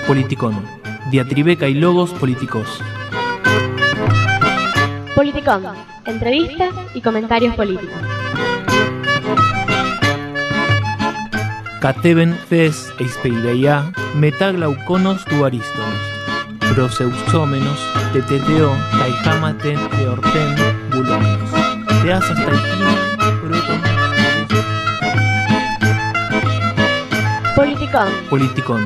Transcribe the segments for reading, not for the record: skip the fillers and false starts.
Politicón. Diatribeca y logos políticos. Politicón. Entrevistas y comentarios políticos. Cateben fes eispeireia metaglauconos tu arístonos. Proseusómenos teteteo caijamaten eorten bulómenos. Teas hasta el Politicón. Politicón.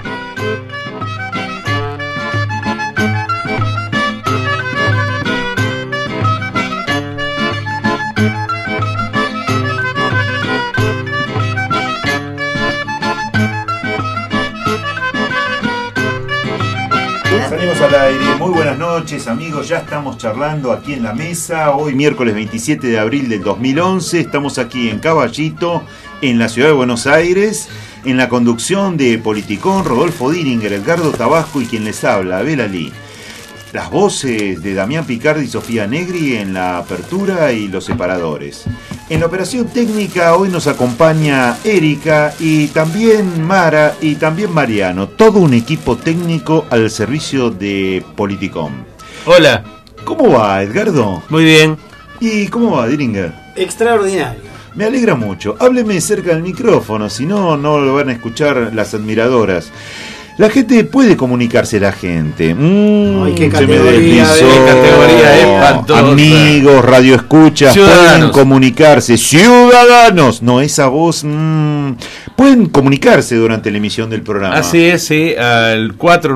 Salimos al aire, muy buenas noches amigos, ya estamos charlando aquí en la mesa, hoy miércoles 27 de abril del 2011, estamos aquí en Caballito, en la ciudad de Buenos Aires, en la conducción de Politicón, Rodolfo Diringer, Edgardo Tabasco y quien les habla, Abel Ali. Las voces de Damián Picardi y Sofía Negri en la apertura y los separadores. En la operación técnica hoy nos acompaña Erika y también Mara y también Mariano. Todo un equipo técnico al servicio de Politicón. Hola. ¿Cómo va, Edgardo? Muy bien. ¿Y cómo va, Diringer? Extraordinario. Me alegra mucho. Hábleme cerca del micrófono, si no, no lo van a escuchar las admiradoras. La gente puede comunicarse, la gente. Ay, qué se me categoría, deslizó. qué categoría espantosa. Amigos, radioescuchas, Ciudadanos. pueden comunicarse. Ciudadanos, no, esa voz. Pueden comunicarse durante la emisión del programa. Así es, sí, al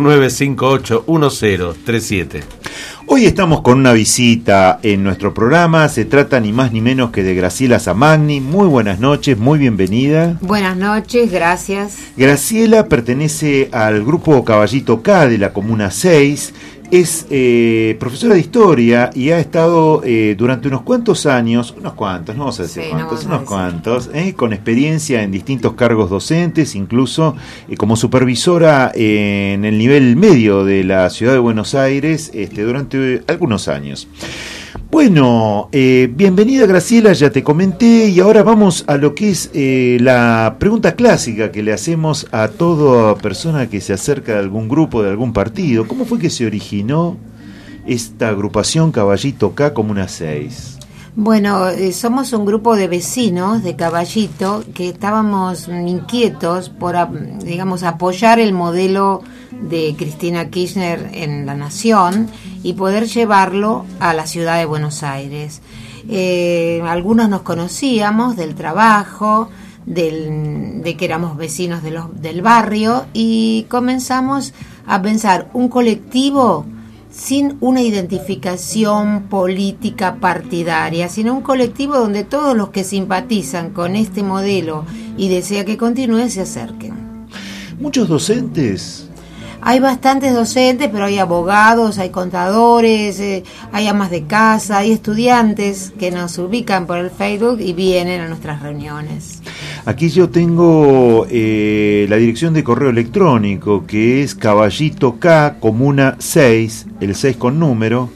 4958-1037. Hoy estamos con una visita en nuestro programa. Se trata ni más ni menos que de Graciela Zamagni. Muy buenas noches, muy bienvenida. Buenas noches, gracias. Graciela pertenece al grupo Caballito K de la Comuna 6. Es profesora de historia y ha estado durante unos cuantos años, no vamos a decir Sí, cuántos, no vamos a unos cuantos, con experiencia en distintos cargos docentes, incluso como supervisora en el nivel medio de la ciudad de Buenos Aires durante algunos años. Bueno, bienvenida Graciela, ya te comenté, y ahora vamos a lo que es la pregunta clásica que le hacemos a toda persona que se acerca de algún grupo, de algún partido. ¿Cómo fue que se originó esta agrupación Caballito K Comuna 6? Bueno, somos un grupo de vecinos de Caballito que estábamos inquietos por, digamos, apoyar el modelo de Cristina Kirchner en la Nación y poder llevarlo a la ciudad de Buenos Aires. Algunos nos conocíamos del trabajo, de que éramos vecinos del barrio, y comenzamos a pensar un colectivo sin una identificación política partidaria, sino un colectivo donde todos los que simpatizan con este modelo y desea que continúe se acerquen. Muchos docentes. Hay bastantes docentes, pero hay abogados, hay contadores, hay amas de casa, hay estudiantes que nos ubican por el Facebook y vienen a nuestras reuniones. Aquí yo tengo la dirección de correo electrónico, que es Caballito K Comuna 6, el 6 con número,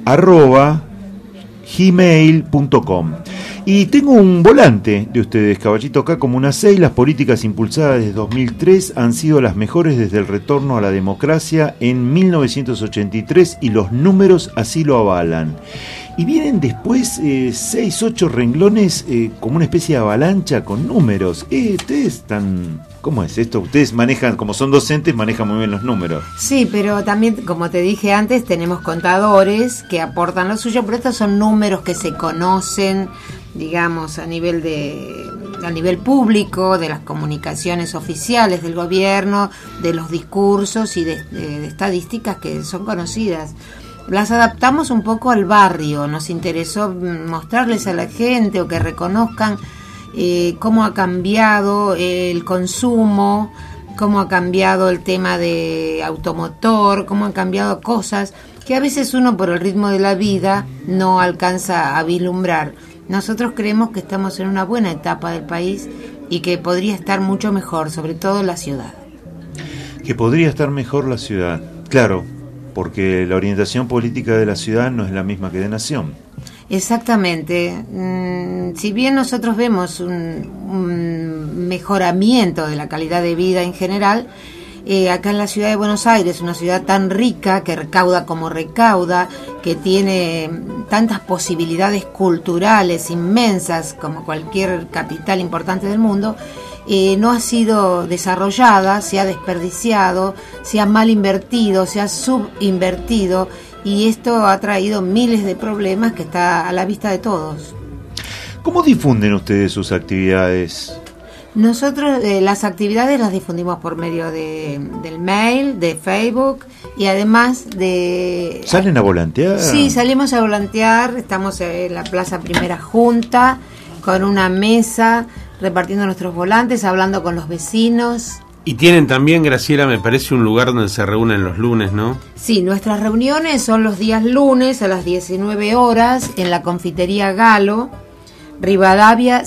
@gmail.com. Y tengo un volante de ustedes, Caballito K Comuna 6, las políticas impulsadas desde 2003 han sido las mejores desde el retorno a la democracia en 1983 y los números así lo avalan. Y vienen después 6, 8 renglones como una especie de avalancha con números. Ustedes están... ¿Cómo es esto? Ustedes manejan, como son docentes, manejan muy bien los números. Sí, pero también, como te dije antes, tenemos contadores que aportan lo suyo, pero estos son números que se conocen, digamos, a nivel público, de las comunicaciones oficiales del gobierno, de los discursos y de estadísticas que son conocidas. Las adaptamos un poco al barrio, nos interesó mostrarles a la gente o que reconozcan cómo ha cambiado el consumo, cómo ha cambiado el tema de automotor, cómo han cambiado cosas que a veces uno por el ritmo de la vida no alcanza a vislumbrar. Nosotros creemos que estamos en una buena etapa del país y que podría estar mucho mejor, sobre todo la ciudad. Que podría estar mejor la ciudad, claro, porque la orientación política de la ciudad no es la misma que de nación. Exactamente. Si bien nosotros vemos un mejoramiento de la calidad de vida en general, acá en la ciudad de Buenos Aires, una ciudad tan rica, que recauda como recauda, que tiene tantas posibilidades culturales inmensas como cualquier capital importante del mundo, no ha sido desarrollada, se ha desperdiciado, se ha mal invertido, se ha subinvertido, y esto ha traído miles de problemas que está a la vista de todos. ¿Cómo difunden ustedes sus actividades? Nosotros las actividades las difundimos por medio del mail, de Facebook, y además de... ¿Salen a volantear? Sí, salimos a volantear, estamos en la Plaza Primera Junta, con una mesa, repartiendo nuestros volantes, hablando con los vecinos. Y tienen también, Graciela, me parece, un lugar donde se reúnen los lunes, ¿no? Sí, nuestras reuniones son los días lunes a las 19 horas en la Confitería Galo, Rivadavia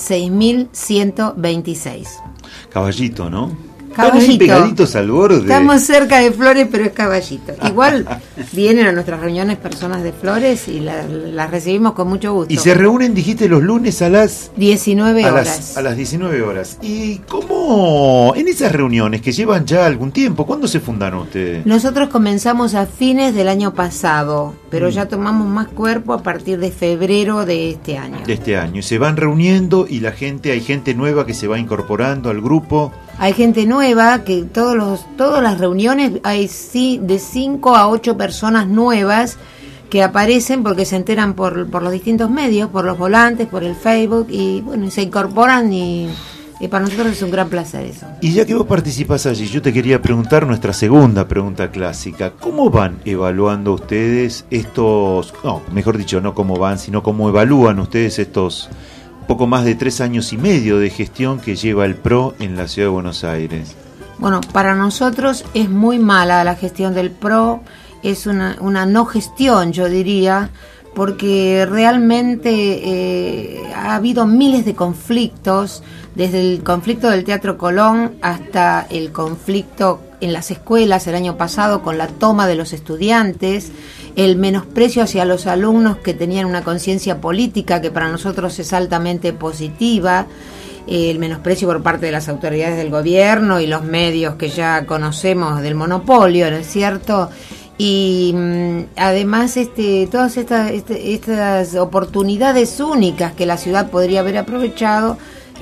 6126. Caballito, ¿no? Caballito. Están ahí pegaditos al borde. Estamos cerca de Flores, pero es Caballito. Igual vienen a nuestras reuniones personas de Flores y las recibimos con mucho gusto. Y se reúnen, dijiste, los lunes a las 19 horas. A las 19 horas. ¿Y cómo en esas reuniones que llevan ya algún tiempo, cuándo se fundaron ustedes? Nosotros comenzamos a fines del año pasado, pero ya tomamos más cuerpo a partir de febrero de este año. De este año. Y se van reuniendo y hay gente nueva que se va incorporando al grupo. Hay gente nueva, que todas las reuniones hay de 5 a 8 personas nuevas que aparecen porque se enteran por los distintos medios, por los volantes, por el Facebook, y bueno, se incorporan y para nosotros es un gran placer eso. Y ya que vos participás allí, yo te quería preguntar nuestra segunda pregunta clásica. ¿Cómo van evaluando ustedes mejor dicho, no cómo van, sino cómo evalúan ustedes estos poco más de 3 años y medio de gestión que lleva el PRO en la ciudad de Buenos Aires? Bueno, para nosotros es muy mala la gestión del PRO, es una no gestión, yo diría, porque realmente ha habido miles de conflictos, desde el conflicto del Teatro Colón hasta el conflicto en las escuelas el año pasado con la toma de los estudiantes, el menosprecio hacia los alumnos que tenían una conciencia política que para nosotros es altamente positiva, el menosprecio por parte de las autoridades del gobierno y los medios que ya conocemos del monopolio, ¿no es cierto? Y además todas estas oportunidades únicas que la ciudad podría haber aprovechado,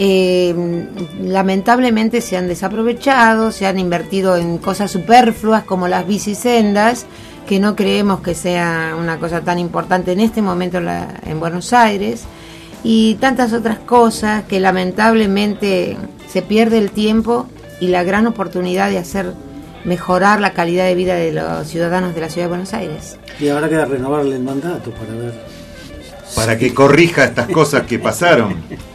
lamentablemente se han desaprovechado, se han invertido en cosas superfluas como las bicisendas, que no creemos que sea una cosa tan importante en este momento en Buenos Aires, y tantas otras cosas que lamentablemente se pierde el tiempo y la gran oportunidad de mejorar la calidad de vida de los ciudadanos de la ciudad de Buenos Aires. Y habrá que renovarle el mandato para que corrija estas cosas que pasaron.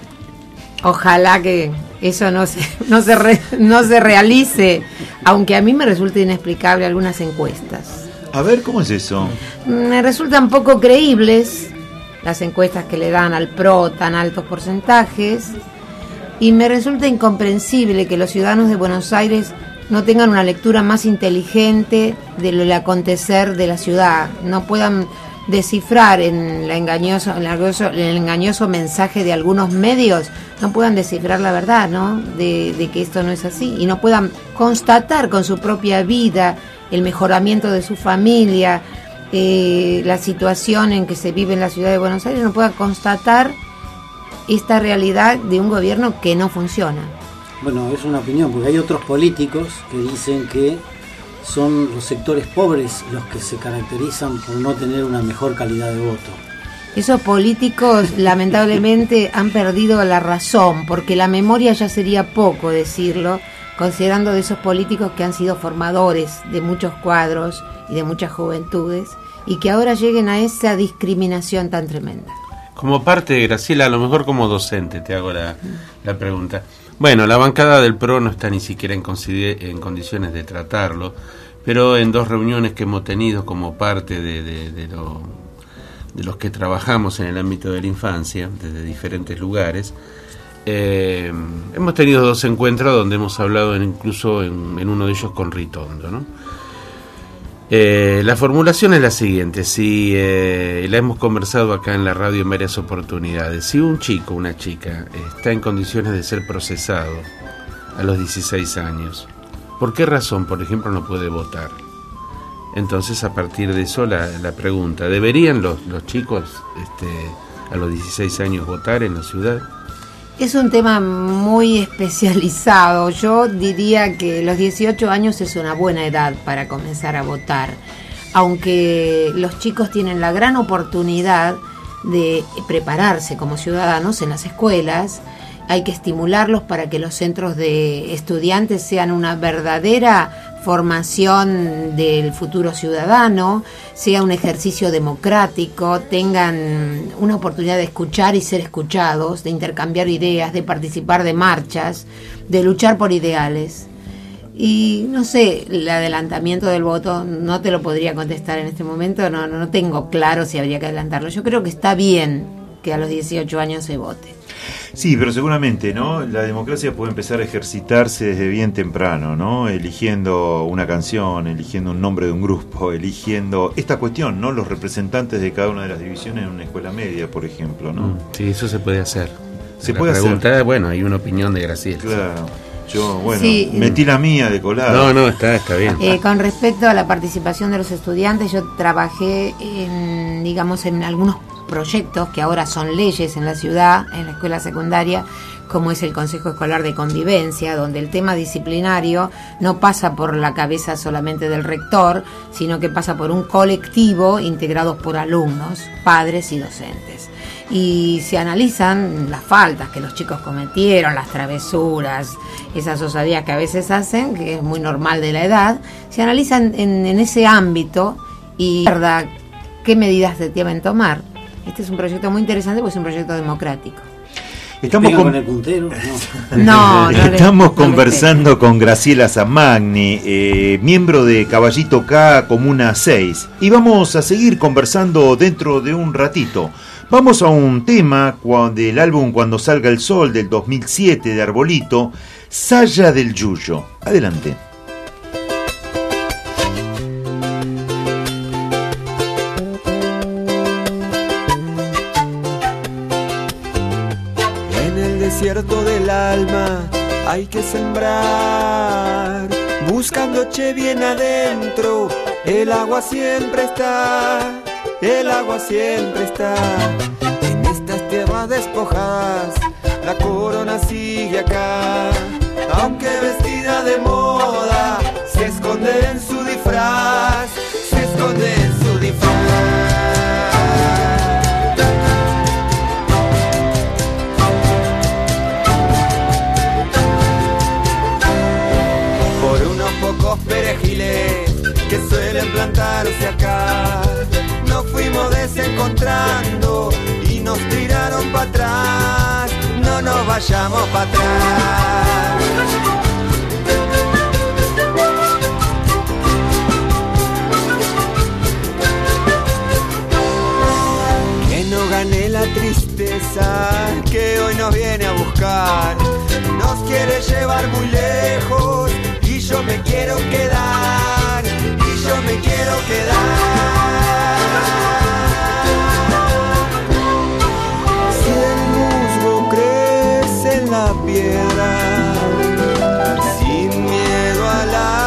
Ojalá que eso no se realice, aunque a mí me resulta inexplicable algunas encuestas. A ver, ¿cómo es eso? Me resultan poco creíbles las encuestas que le dan al PRO tan altos porcentajes, y me resulta incomprensible que los ciudadanos de Buenos Aires no tengan una lectura más inteligente del acontecer de la ciudad, no puedan descifrar en el engañoso mensaje de algunos medios, no puedan descifrar la verdad, ¿no? De que esto no es así, y no puedan constatar con su propia vida el mejoramiento de su familia, la situación en que se vive en la ciudad de Buenos Aires, no puedan constatar esta realidad de un gobierno que no funciona. Bueno, es una opinión, porque hay otros políticos que dicen que son los sectores pobres los que se caracterizan por no tener una mejor calidad de voto. Esos políticos lamentablemente han perdido la razón, porque la memoria ya sería poco decirlo, considerando de esos políticos que han sido formadores de muchos cuadros y de muchas juventudes, y que ahora lleguen a esa discriminación tan tremenda. Como parte, Graciela, a lo mejor como docente te hago la pregunta. Bueno, la bancada del PRO no está ni siquiera en condiciones de tratarlo, pero en 2 reuniones que hemos tenido como parte de los que trabajamos en el ámbito de la infancia, desde diferentes lugares, hemos tenido 2 encuentros donde hemos hablado incluso en uno de ellos con Ritondo, ¿no? La formulación es la siguiente, la hemos conversado acá en la radio en varias oportunidades. Si un chico o una chica está en condiciones de ser procesado a los 16 años ¿Por qué razón, por ejemplo, no puede votar? Entonces, a partir de eso, la pregunta, ¿deberían los chicos a los 16 años votar en la ciudad? Es un tema muy especializado. Yo diría que los 18 años es una buena edad para comenzar a votar, aunque los chicos tienen la gran oportunidad de prepararse como ciudadanos en las escuelas. Hay que estimularlos para que los centros de estudiantes sean una verdadera formación del futuro ciudadano, sea un ejercicio democrático, tengan una oportunidad de escuchar y ser escuchados, de intercambiar ideas, de participar de marchas, de luchar por ideales. Y no sé, el adelantamiento del voto no te lo podría contestar en este momento, no tengo claro si habría que adelantarlo. Yo creo que está bien que a los 18 años se vote. Sí, pero seguramente, ¿no? La democracia puede empezar a ejercitarse desde bien temprano, ¿no? Eligiendo una canción, eligiendo un nombre de un grupo, eligiendo esta cuestión, ¿no? Los representantes de cada una de las divisiones en una escuela media, por ejemplo, ¿no? Sí, eso se puede hacer. Puede hacer. Bueno, hay una opinión de Graciela. Claro. Yo, bueno, sí, metí la mía de colado. No, está bien. Con respecto a la participación de los estudiantes, yo trabajé en algunos proyectos que ahora son leyes en la ciudad, en la escuela secundaria, como es el Consejo Escolar de Convivencia, donde el tema disciplinario no pasa por la cabeza solamente del rector, sino que pasa por un colectivo integrado por alumnos, padres y docentes. Y se analizan las faltas que los chicos cometieron, las travesuras, esas osadías que a veces hacen, que es muy normal de la edad, se analizan en ese ámbito y verdad qué medidas se deben tomar. Este es un proyecto muy interesante porque es un proyecto democrático. Estamos con el puntero. Estamos conversando con Graciela Zamagni, miembro de Caballito K, Comuna 6. Y vamos a seguir conversando dentro de un ratito. Vamos a un tema del álbum Cuando Salga el Sol del 2007 de Arbolito, Saya del Yuyo. Adelante. Desierto del alma hay que sembrar, buscando bien adentro, el agua siempre está, el agua siempre está. En estas tierras despojadas, la corona sigue acá, aunque vestida de moda, se esconde en su disfraz, se esconde en su disfraz. Perejiles que suelen plantarse acá, nos fuimos desencontrando y nos tiraron para atrás, no nos vayamos para atrás. Que no gane la tristeza que hoy nos viene a buscar, nos quiere llevar muy lejos. Y yo me quiero quedar, y yo me quiero quedar. Si el musgo crece en la piedra, sin miedo a la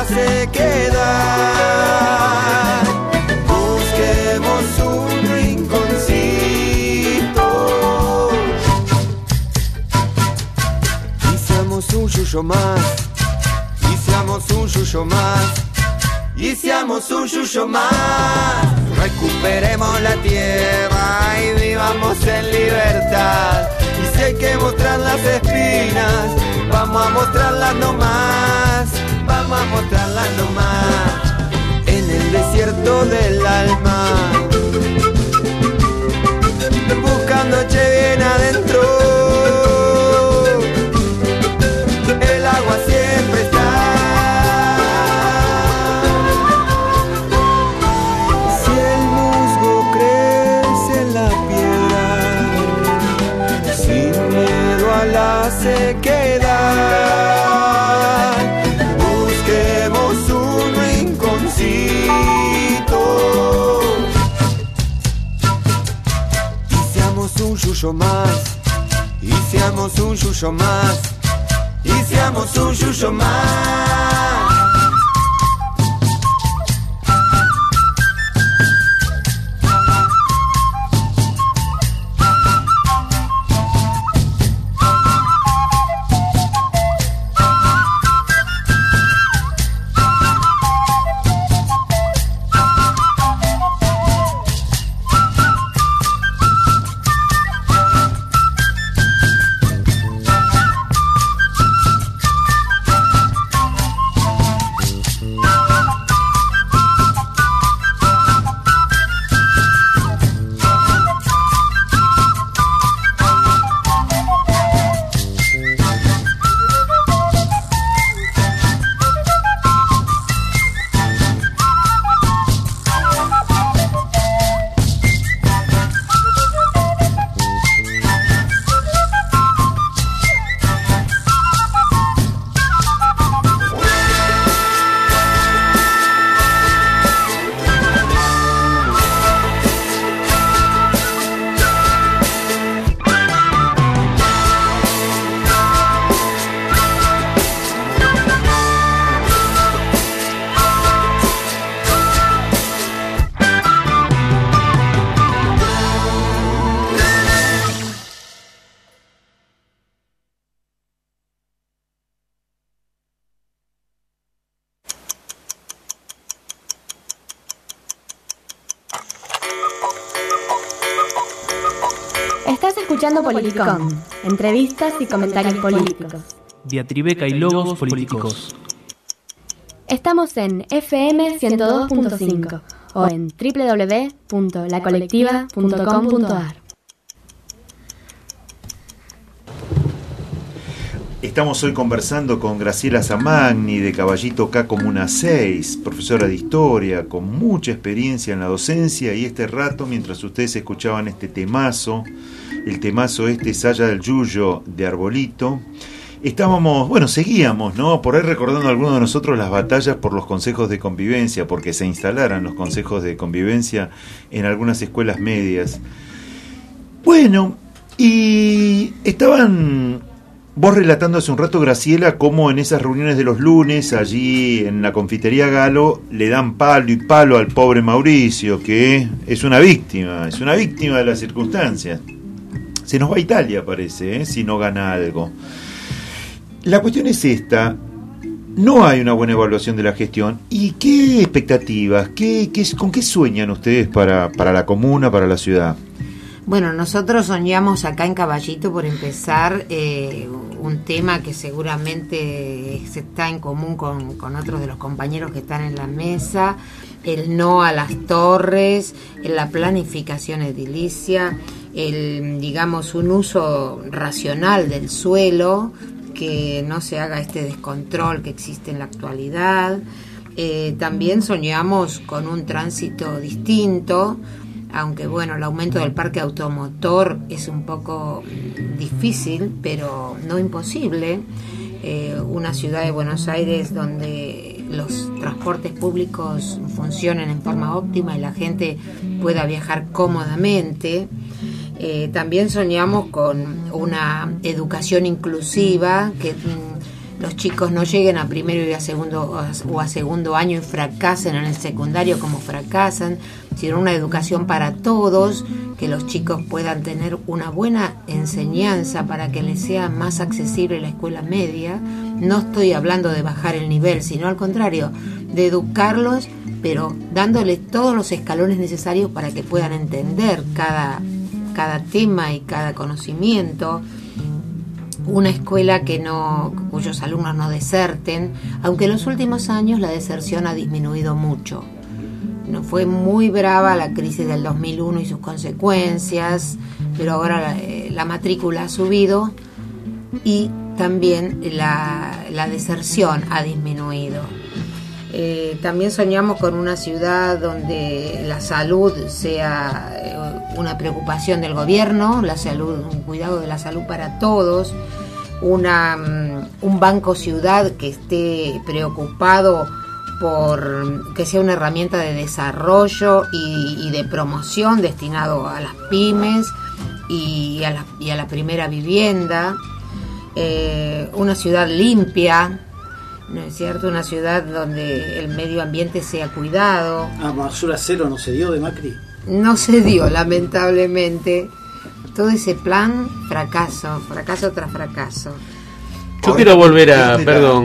sequedad, busquemos un rinconcito y seamos un yuyo más. Seamos un yuyo más, y seamos un yuyo más. Recuperemos la tierra y vivamos en libertad. Y si hay que mostrar las espinas, vamos a mostrarlas nomás, vamos a mostrarlas nomás. En el desierto del alma, buscando bien adentro, el agua siempre está. Sequedad, busquemos un rinconcito y seamos un yuyo más, y seamos un yuyo más, y seamos un yuyo más. escuchando Politicón, entrevistas y comentarios políticos. Diatribeca y logos políticos. Estamos en FM 102.5 o en www.lacolectiva.com.ar. Estamos hoy conversando con Graciela Zamagni de Caballito K Comuna 6, profesora de historia, con mucha experiencia en la docencia, y este rato, mientras ustedes escuchaban este temazo, el temazo Saya del Yuyo de Arbolito, seguíamos, ¿no? Por ahí recordando a algunos de nosotros las batallas por los consejos de convivencia, porque se instalaran los consejos de convivencia en algunas escuelas medias. Bueno, y estaban vos relatando hace un rato, Graciela, cómo en esas reuniones de los lunes, allí en la confitería Galo, le dan palo y palo al pobre Mauricio, que es una víctima de las circunstancias. Se nos va a Italia, parece, si no gana algo. La cuestión es esta: no hay una buena evaluación de la gestión. ¿Y qué expectativas, con qué sueñan ustedes para la comuna, para la ciudad? Bueno, nosotros soñamos acá en Caballito, por empezar, un tema que seguramente se está en común con otros de los compañeros que están en la mesa: el no a las torres, la planificación edilicia, un uso racional del suelo, que no se haga este descontrol que existe en la actualidad. También soñamos con un tránsito distinto, aunque el aumento del parque automotor es un poco difícil, pero no imposible. Una ciudad de Buenos Aires donde los transportes públicos funcionen en forma óptima y la gente pueda viajar cómodamente. También soñamos con una educación inclusiva, que los chicos no lleguen a primero y a segundo año y fracasen en el secundario como fracasan, sino una educación para todos, que los chicos puedan tener una buena enseñanza para que les sea más accesible la escuela media. No estoy hablando de bajar el nivel, sino al contrario, de educarlos, pero dándoles todos los escalones necesarios para que puedan entender cada tema y cada conocimiento. Una escuela cuyos alumnos no deserten, aunque en los últimos años la deserción ha disminuido mucho. No fue muy brava la crisis del 2001 y sus consecuencias, pero ahora la matrícula ha subido y también la deserción ha disminuido. También soñamos con una ciudad donde la salud sea una preocupación del gobierno, un cuidado de la salud para todos, un banco ciudad que esté preocupado por que sea una herramienta de desarrollo y de promoción destinado a las pymes y a la primera vivienda, una ciudad limpia, ¿no es cierto? Una ciudad donde el medio ambiente sea cuidado. Basura cero no se dio de Macri. No se dio, lamentablemente. Todo ese plan, fracaso tras fracaso. Yo quiero volver a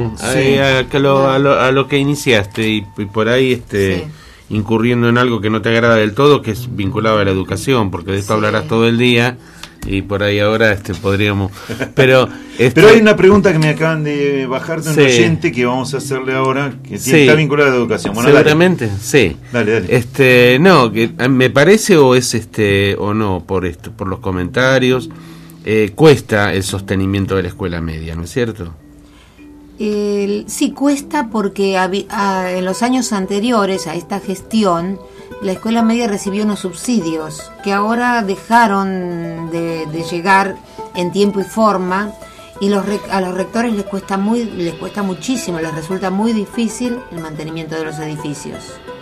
lo que iniciaste y por ahí incurriendo en algo que no te agrada del todo, que es vinculado a la educación, porque de esto hablarás todo el día. Y por ahí ahora podríamos... Pero hay una pregunta que me acaban de bajar de un oyente que vamos a hacerle ahora, que está vinculada a la educación. Bueno, seguramente, dale. Sí. Dale. No, que me parece o es o no, por los comentarios, cuesta el sostenimiento de la escuela media, ¿no es cierto? Sí, cuesta porque en los años anteriores a esta gestión la escuela media recibió unos subsidios que ahora dejaron de llegar en tiempo y forma, y a los rectores les cuesta muchísimo, les resulta muy difícil el mantenimiento de los edificios.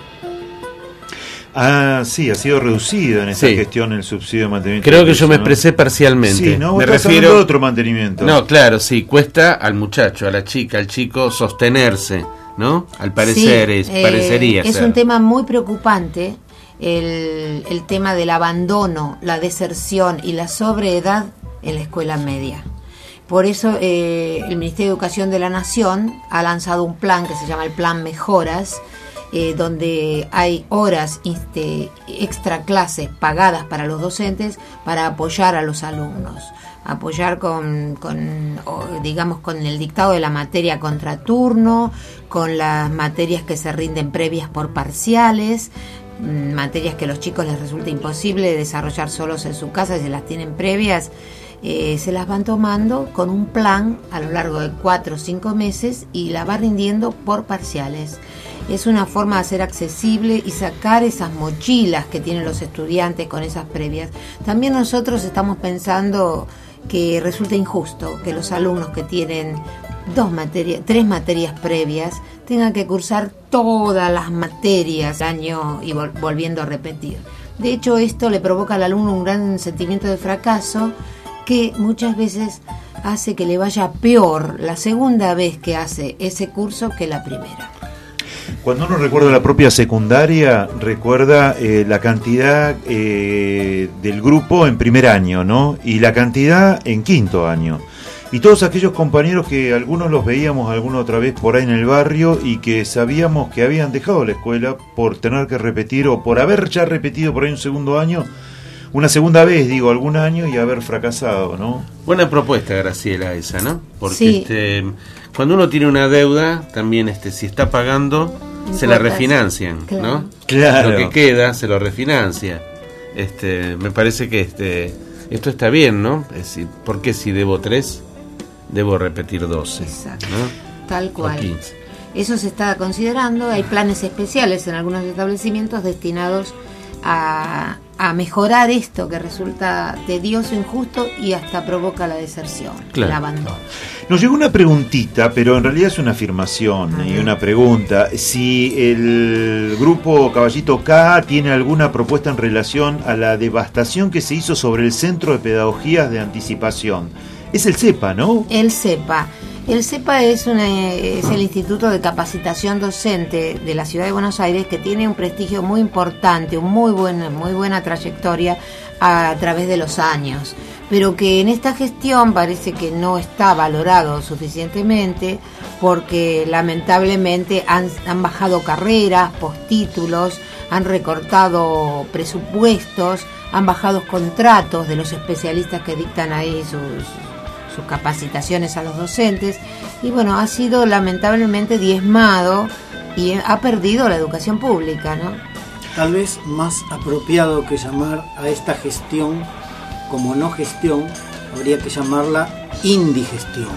Sí, ha sido reducido en esta gestión el subsidio de mantenimiento. Creo que yo me expresé parcialmente. Sí, ¿no? Me refiero a otro mantenimiento. No, claro, sí, cuesta al muchacho, a la chica, al chico sostenerse, ¿no? Al parecer parecería es ser. Un tema muy preocupante, el tema del abandono, la deserción y la sobreedad en la escuela media. Por eso el Ministerio de Educación de la Nación ha lanzado un plan que se llama el Plan Mejoras, donde hay horas extra clases pagadas para los docentes para apoyar a los alumnos, apoyar con el dictado de la materia contraturno, con las materias que se rinden previas por parciales, materias que a los chicos les resulta imposible desarrollar solos en su casa y se las tienen previas. Se las van tomando con un plan a lo largo de 4 o 5 meses y la va rindiendo por parciales. Es una forma de hacer accesible y sacar esas mochilas que tienen los estudiantes con esas previas. También nosotros estamos pensando que resulta injusto que los alumnos que tienen 3 materias previas tengan que cursar todas las materias al año y volviendo a repetir. De hecho, esto le provoca al alumno un gran sentimiento de fracaso que muchas veces hace que le vaya peor la segunda vez que hace ese curso que la primera. Cuando uno recuerda la propia secundaria, recuerda la cantidad del grupo en primer año, ¿no? Y la cantidad en quinto año. Y todos aquellos compañeros que algunos los veíamos alguna otra vez por ahí en el barrio y que sabíamos que habían dejado la escuela por tener que repetir o por haber ya repetido por ahí un segundo año, una segunda vez, digo, algún año y haber fracasado, ¿no? Buena propuesta, Graciela, esa, ¿no? Porque sí. Cuando uno tiene una deuda, también si está pagando, se la refinancian, claro, ¿no? Claro. Lo que queda se lo refinancia. Me parece que esto está bien, ¿no? Es decir, ¿por qué si debo 3, debo repetir 12? Exacto, ¿no? Tal cual. O 15. Eso se está considerando. Hay planes especiales en algunos establecimientos destinados a mejorar esto que resulta tedioso, injusto y hasta provoca la deserción, claro, el abandono. Nos llegó una preguntita, pero en realidad es una afirmación y una pregunta. Si el grupo Caballito K tiene alguna propuesta en relación a la devastación que se hizo sobre el Centro de Pedagogías de Anticipación. Es el CEPA, ¿no? El CEPA. El CEPA es el Instituto de Capacitación Docente de la Ciudad de Buenos Aires, que tiene un prestigio muy importante, muy buena trayectoria a través de los años, pero que en esta gestión parece que no está valorado suficientemente porque lamentablemente han bajado carreras, postítulos, han recortado presupuestos, han bajado contratos de los especialistas que dictan ahí sus capacitaciones a los docentes y bueno, ha sido lamentablemente diezmado y ha perdido la educación pública, ¿no? Tal vez más apropiado que llamar a esta gestión como no gestión, habría que llamarla indigestión.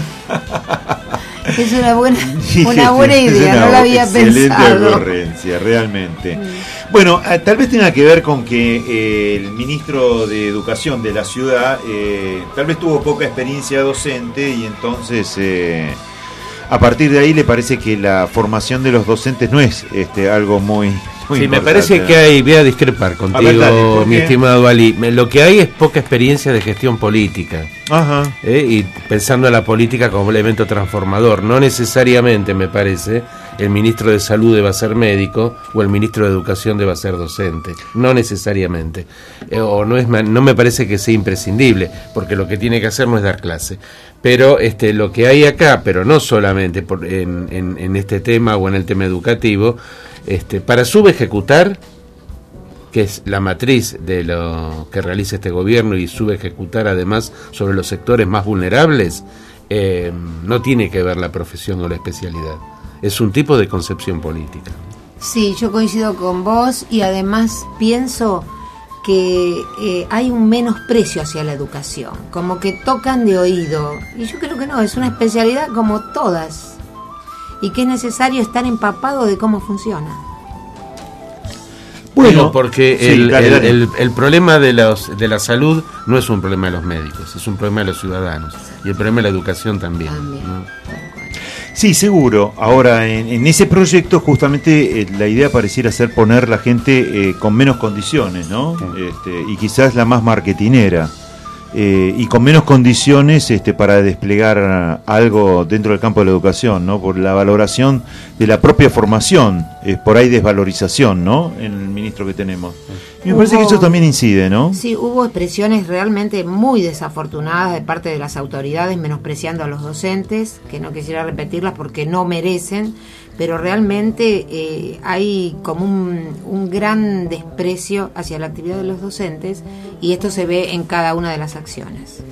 Es una buena idea, no la había excelente pensado. Excelente ocurrencia, realmente. Bueno, tal vez tenga que ver con que el ministro de Educación de la ciudad tal vez tuvo poca experiencia docente y entonces a partir de ahí le parece que la formación de los docentes no es algo muy sí, importante. Me parece que voy a discrepar contigo, ver, dale, mi estimado Ali. Lo que hay es poca experiencia de gestión política. Ajá. Y pensando en la política como elemento transformador. No necesariamente, me parece, el ministro de Salud deba ser médico o el ministro de Educación deba ser docente. No necesariamente. No me parece que sea imprescindible, porque lo que tiene que hacer no es dar clase. Pero lo que hay acá, pero no solamente en este tema o en el tema educativo, para subejecutar, que es la matriz de lo que realiza este gobierno, y subejecutar además sobre los sectores más vulnerables, no tiene que ver la profesión o la especialidad. Es un tipo de concepción política. Sí, yo coincido con vos y además pienso que hay un menosprecio hacia la educación, como que tocan de oído, y yo creo que no, es una especialidad como todas y que es necesario estar empapado de cómo funciona. Bueno, porque sí, dale. el problema de la salud no es un problema de los médicos, es un problema de los ciudadanos, y el problema de la educación también, ¿no? Sí, seguro. Ahora, en ese proyecto justamente la idea pareciera ser poner la gente con menos condiciones, ¿no? Y quizás la más marketinera. Y con menos condiciones para desplegar algo dentro del campo de la educación, ¿no? Por la valoración de la propia formación, por ahí desvalorización, ¿no? En el ministro que tenemos. Y me parece que eso también incide, ¿no? Sí, hubo expresiones realmente muy desafortunadas de parte de las autoridades menospreciando a los docentes, que no quisiera repetirlas porque no merecen, pero realmente hay como un gran desprecio hacia la actividad de los docentes y esto se ve en cada una de las acciones.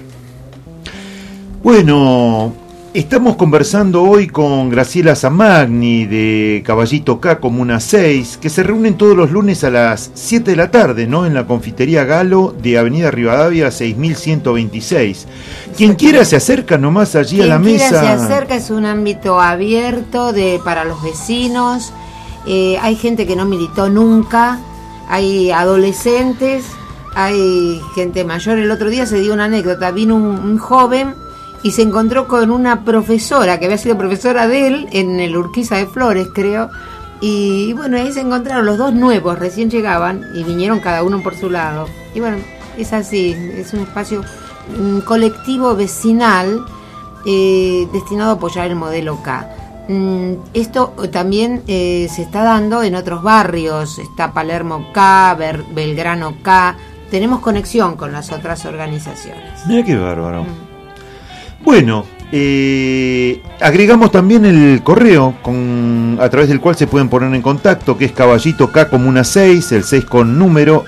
Bueno, estamos conversando hoy con Graciela Zamagni de Caballito K, Comuna 6, que se reúnen todos los lunes a las 7 de la tarde, ¿no? En la Confitería Galo de Avenida Rivadavia 6126. Quien quiera se acerca nomás allí a la mesa. Quien quiera se acerca, es un ámbito abierto para los vecinos. Hay gente que no militó nunca, hay adolescentes, hay gente mayor. El otro día se dio una anécdota, vino un joven y se encontró con una profesora que había sido profesora de él en el Urquiza de Flores, creo, y bueno, ahí se encontraron los dos nuevos, recién llegaban y vinieron cada uno por su lado. Y bueno, es así, es un espacio colectivo vecinal destinado a apoyar el modelo K. Esto también se está dando en otros barrios, está Palermo K, Belgrano K, tenemos conexión con las otras organizaciones. Mira qué bárbaro. Bueno, agregamos también el correo a través del cual se pueden poner en contacto, que es Caballito K Comuna 6, el 6 con número,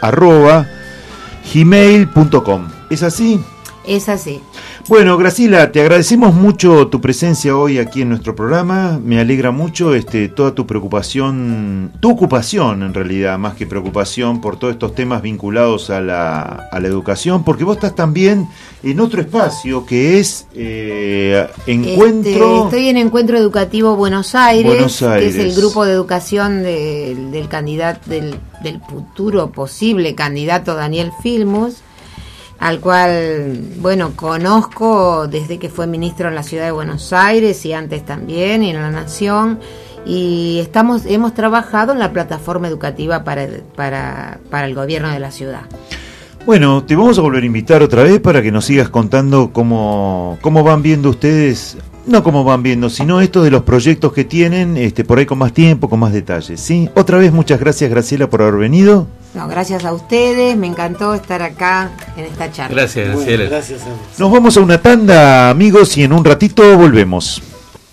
@gmail.com. ¿Es así? Es así. Bueno, Graciela, te agradecemos mucho tu presencia hoy aquí en nuestro programa. Me alegra mucho toda tu preocupación, tu ocupación en realidad, más que preocupación, por todos estos temas vinculados a la educación, porque vos estás también en otro espacio que es Encuentro... Estoy en Encuentro Educativo Buenos Aires, que es el grupo de educación del candidato, del futuro posible candidato Daniel Filmus, al cual, bueno, conozco desde que fue ministro en la ciudad de Buenos Aires y antes también, y en la Nación, y hemos trabajado en la plataforma educativa para el gobierno de la ciudad. Bueno, te vamos a volver a invitar otra vez para que nos sigas contando cómo van viendo ustedes, no cómo van viendo, sino esto de los proyectos que tienen, por ahí con más tiempo, con más detalles, ¿sí? Otra vez, muchas gracias, Graciela, por haber venido. No, gracias a ustedes, me encantó estar acá en esta charla. Gracias, Graciela. Bueno, gracias a vos. Nos vamos a una tanda, amigos, y en un ratito volvemos.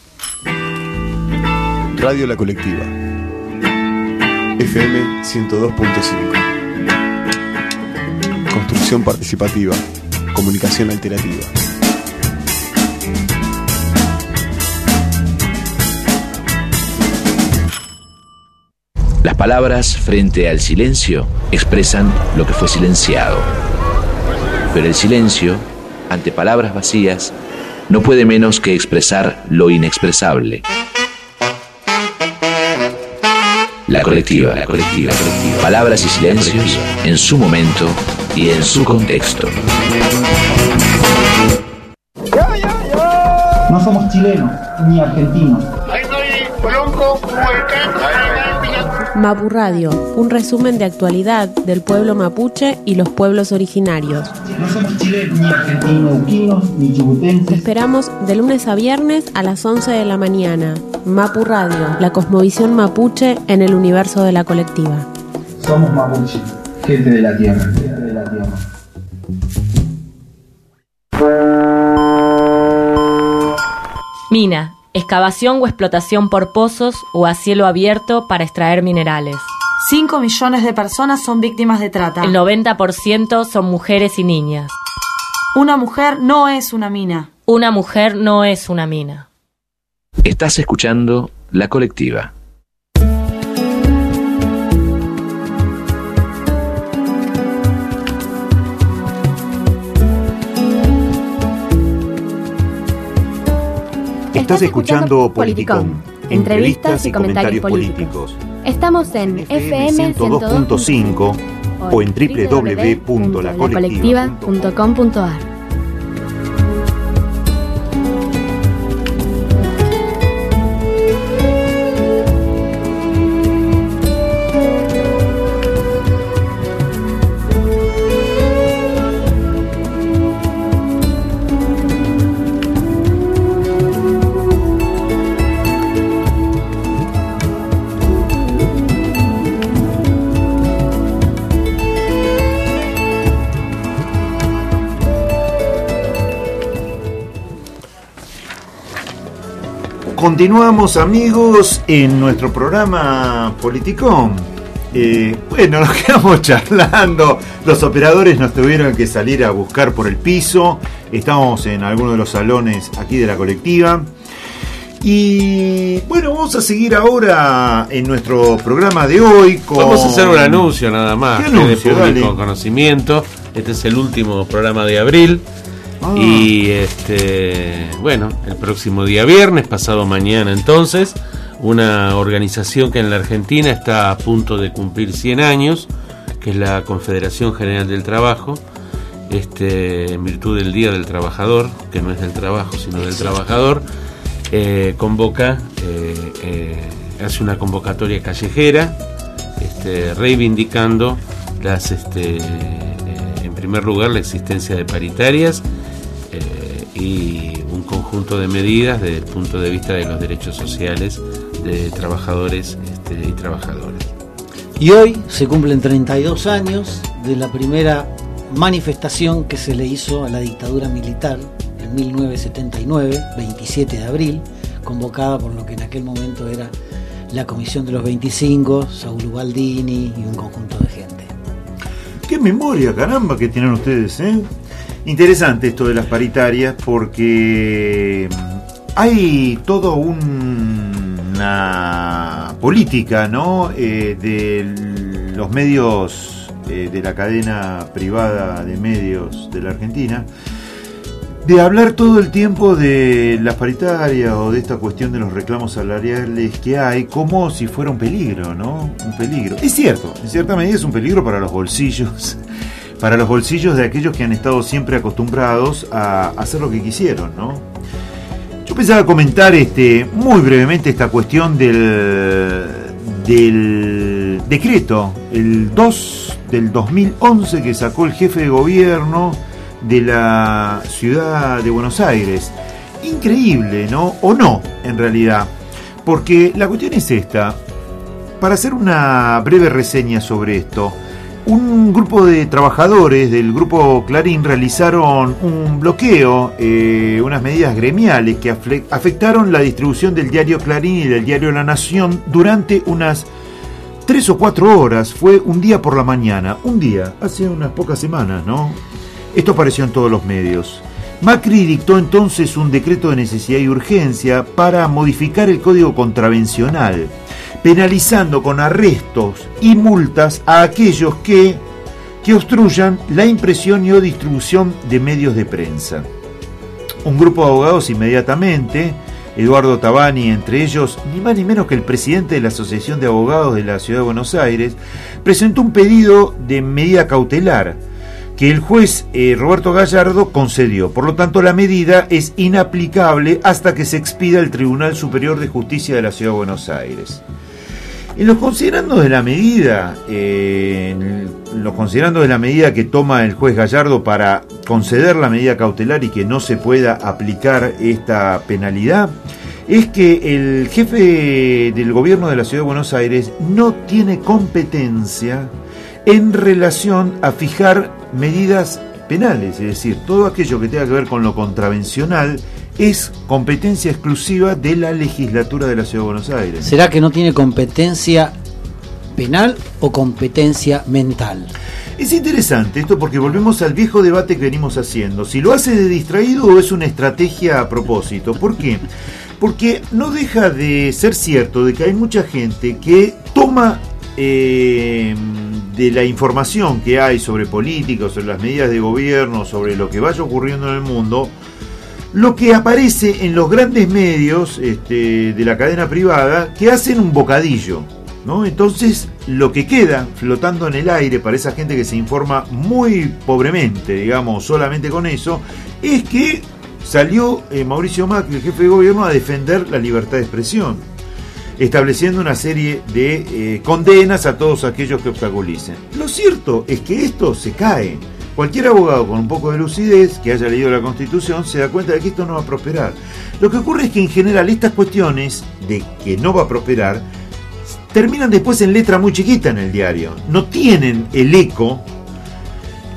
Radio La Colectiva, FM 102.5. Construcción participativa, comunicación alternativa. Las palabras frente al silencio expresan lo que fue silenciado. Pero el silencio, ante palabras vacías, no puede menos que expresar lo inexpresable. La colectiva. Palabras y silencios en su momento y en su contexto. No somos chilenos ni argentinos. Mapu Radio, un resumen de actualidad del pueblo mapuche y los pueblos originarios. No somos chilenos, ni argentinos, ni chubutenses. Te esperamos de lunes a viernes a las 11 de la mañana. Mapu Radio, la cosmovisión mapuche en el universo de la colectiva. Somos mapuche, gente de la tierra, Mina, excavación o explotación por pozos o a cielo abierto para extraer minerales. 5 millones de personas son víctimas de trata. El 90% son mujeres y niñas. Una mujer no es una mina. Una mujer no es una mina. Estás escuchando La Colectiva. Estás escuchando Politicón, entrevistas y comentarios políticos. Estamos en FM 102.5 o en www.lacolectiva.com.ar. Continuamos, amigos, en nuestro programa Politicón. Bueno, nos quedamos charlando. Los operadores nos tuvieron que salir a buscar por el piso. Estamos en alguno de los salones aquí de la colectiva. Y bueno, vamos a seguir ahora en nuestro programa de hoy con... Vamos a hacer un anuncio nada más, ¿Qué anuncio? de público Dale. conocimiento. Este es el último programa de abril. Y bueno, el próximo día viernes, pasado mañana entonces, una organización que en la Argentina está a punto de cumplir 100 años, que es la Confederación General del Trabajo, en virtud del Día del Trabajador, que no es del trabajo sino del trabajador, convoca, hace una convocatoria callejera, reivindicando las, en primer lugar, la existencia de paritarias y un conjunto de medidas desde el punto de vista de los derechos sociales de trabajadores y trabajadoras. Y hoy se cumplen 32 años de la primera manifestación que se le hizo a la dictadura militar en 1979, 27 de abril, convocada por lo que en aquel momento era la Comisión de los 25, Saúl Ubaldini y un conjunto de gente. ¡Qué memoria, caramba, que tienen ustedes, eh! Interesante esto de las paritarias, porque hay toda una política, ¿no? De los medios, de la cadena privada de medios de la Argentina, de hablar todo el tiempo de las paritarias o de esta cuestión de los reclamos salariales que hay, como si fuera un peligro, ¿no? Un peligro. Es cierto, en cierta medida es un peligro para los bolsillos de aquellos que han estado siempre acostumbrados a hacer lo que quisieron, ¿no? Yo pensaba comentar muy brevemente esta cuestión del decreto, el 2 del 2011 que sacó el jefe de gobierno de la ciudad de Buenos Aires. Increíble, ¿no? O no, en realidad. Porque la cuestión es esta. Para hacer una breve reseña sobre esto, un grupo de trabajadores del grupo Clarín realizaron un bloqueo, unas medidas gremiales que afectaron la distribución del diario Clarín y del diario La Nación durante unas 3 o 4 horas. Fue un día por la mañana, hace unas pocas semanas, ¿no? Esto apareció en todos los medios. Macri dictó entonces un decreto de necesidad y urgencia para modificar el Código Contravencional, penalizando con arrestos y multas a aquellos que obstruyan la impresión y o distribución de medios de prensa. Un grupo de abogados inmediatamente, Eduardo Tabani entre ellos, ni más ni menos que el presidente de la Asociación de Abogados de la Ciudad de Buenos Aires, presentó un pedido de medida cautelar que el juez Roberto Gallardo concedió. Por lo tanto, la medida es inaplicable hasta que se expida el Tribunal Superior de Justicia de la Ciudad de Buenos Aires. En los considerandos de la medida, que toma el juez Gallardo para conceder la medida cautelar y que no se pueda aplicar esta penalidad, es que el jefe del gobierno de la Ciudad de Buenos Aires no tiene competencia en relación a fijar medidas penales, es decir, todo aquello que tenga que ver con lo contravencional es competencia exclusiva de la legislatura de la Ciudad de Buenos Aires. ¿Será que no tiene competencia penal o competencia mental? Es interesante esto porque volvemos al viejo debate que venimos haciendo. Si lo hace de distraído o es una estrategia a propósito. ¿Por qué? Porque no deja de ser cierto de que hay mucha gente que toma de la información que hay sobre política, sobre las medidas de gobierno, sobre lo que vaya ocurriendo en el mundo, lo que aparece en los grandes medios de la cadena privada, que hacen un bocadillo, ¿no? Entonces, lo que queda flotando en el aire para esa gente que se informa muy pobremente, digamos, solamente con eso, es que salió Mauricio Macri, el jefe de gobierno, a defender la libertad de expresión, estableciendo una serie de condenas a todos aquellos que obstaculicen. Lo cierto es que esto se cae. Cualquier abogado con un poco de lucidez que haya leído la Constitución se da cuenta de que esto no va a prosperar. Lo que ocurre es que en general estas cuestiones de que no va a prosperar terminan después en letra muy chiquita en el diario. No tienen el eco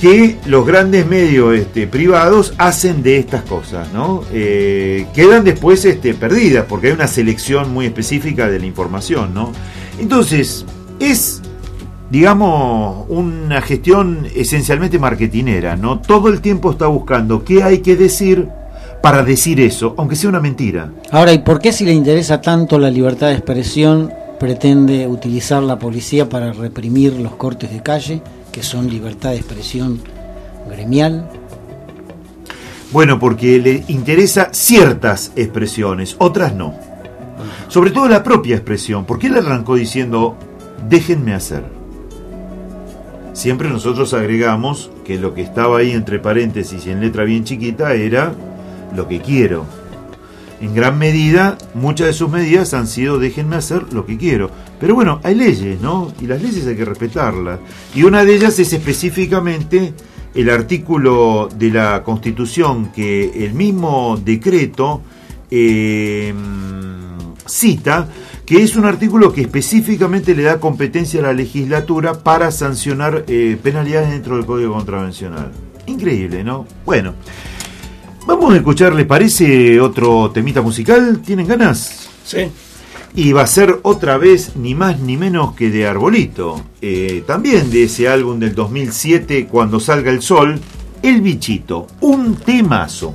que los grandes medios privados hacen de estas cosas, ¿no? Quedan después perdidas, porque hay una selección muy específica de la información, ¿no? Entonces, es, digamos, una gestión esencialmente marketinera, ¿no? Todo el tiempo está buscando qué hay que decir para decir eso, aunque sea una mentira. Ahora, ¿y por qué, si le interesa tanto la libertad de expresión, pretende utilizar la policía para reprimir los cortes de calle, que son libertad de expresión gremial? Bueno, porque le interesa ciertas expresiones, otras no. Sobre todo la propia expresión, porque él arrancó diciendo, déjenme hacer. Siempre nosotros agregamos que lo que estaba ahí entre paréntesis y en letra bien chiquita era lo que quiero. En gran medida, muchas de sus medidas han sido déjenme hacer lo que quiero. Pero bueno, hay leyes, ¿no? Y las leyes hay que respetarlas. Y una de ellas es específicamente el artículo de la Constitución que el mismo decreto cita, que es un artículo que específicamente le da competencia a la legislatura para sancionar penalidades dentro del Código Contravencional. Increíble, ¿no? Bueno, vamos a escuchar, ¿les parece otro temita musical? ¿Tienen ganas? Sí. Y va a ser otra vez ni más ni menos que de Arbolito. También de ese álbum del 2007, Cuando salga el sol, El Bichito. Un temazo.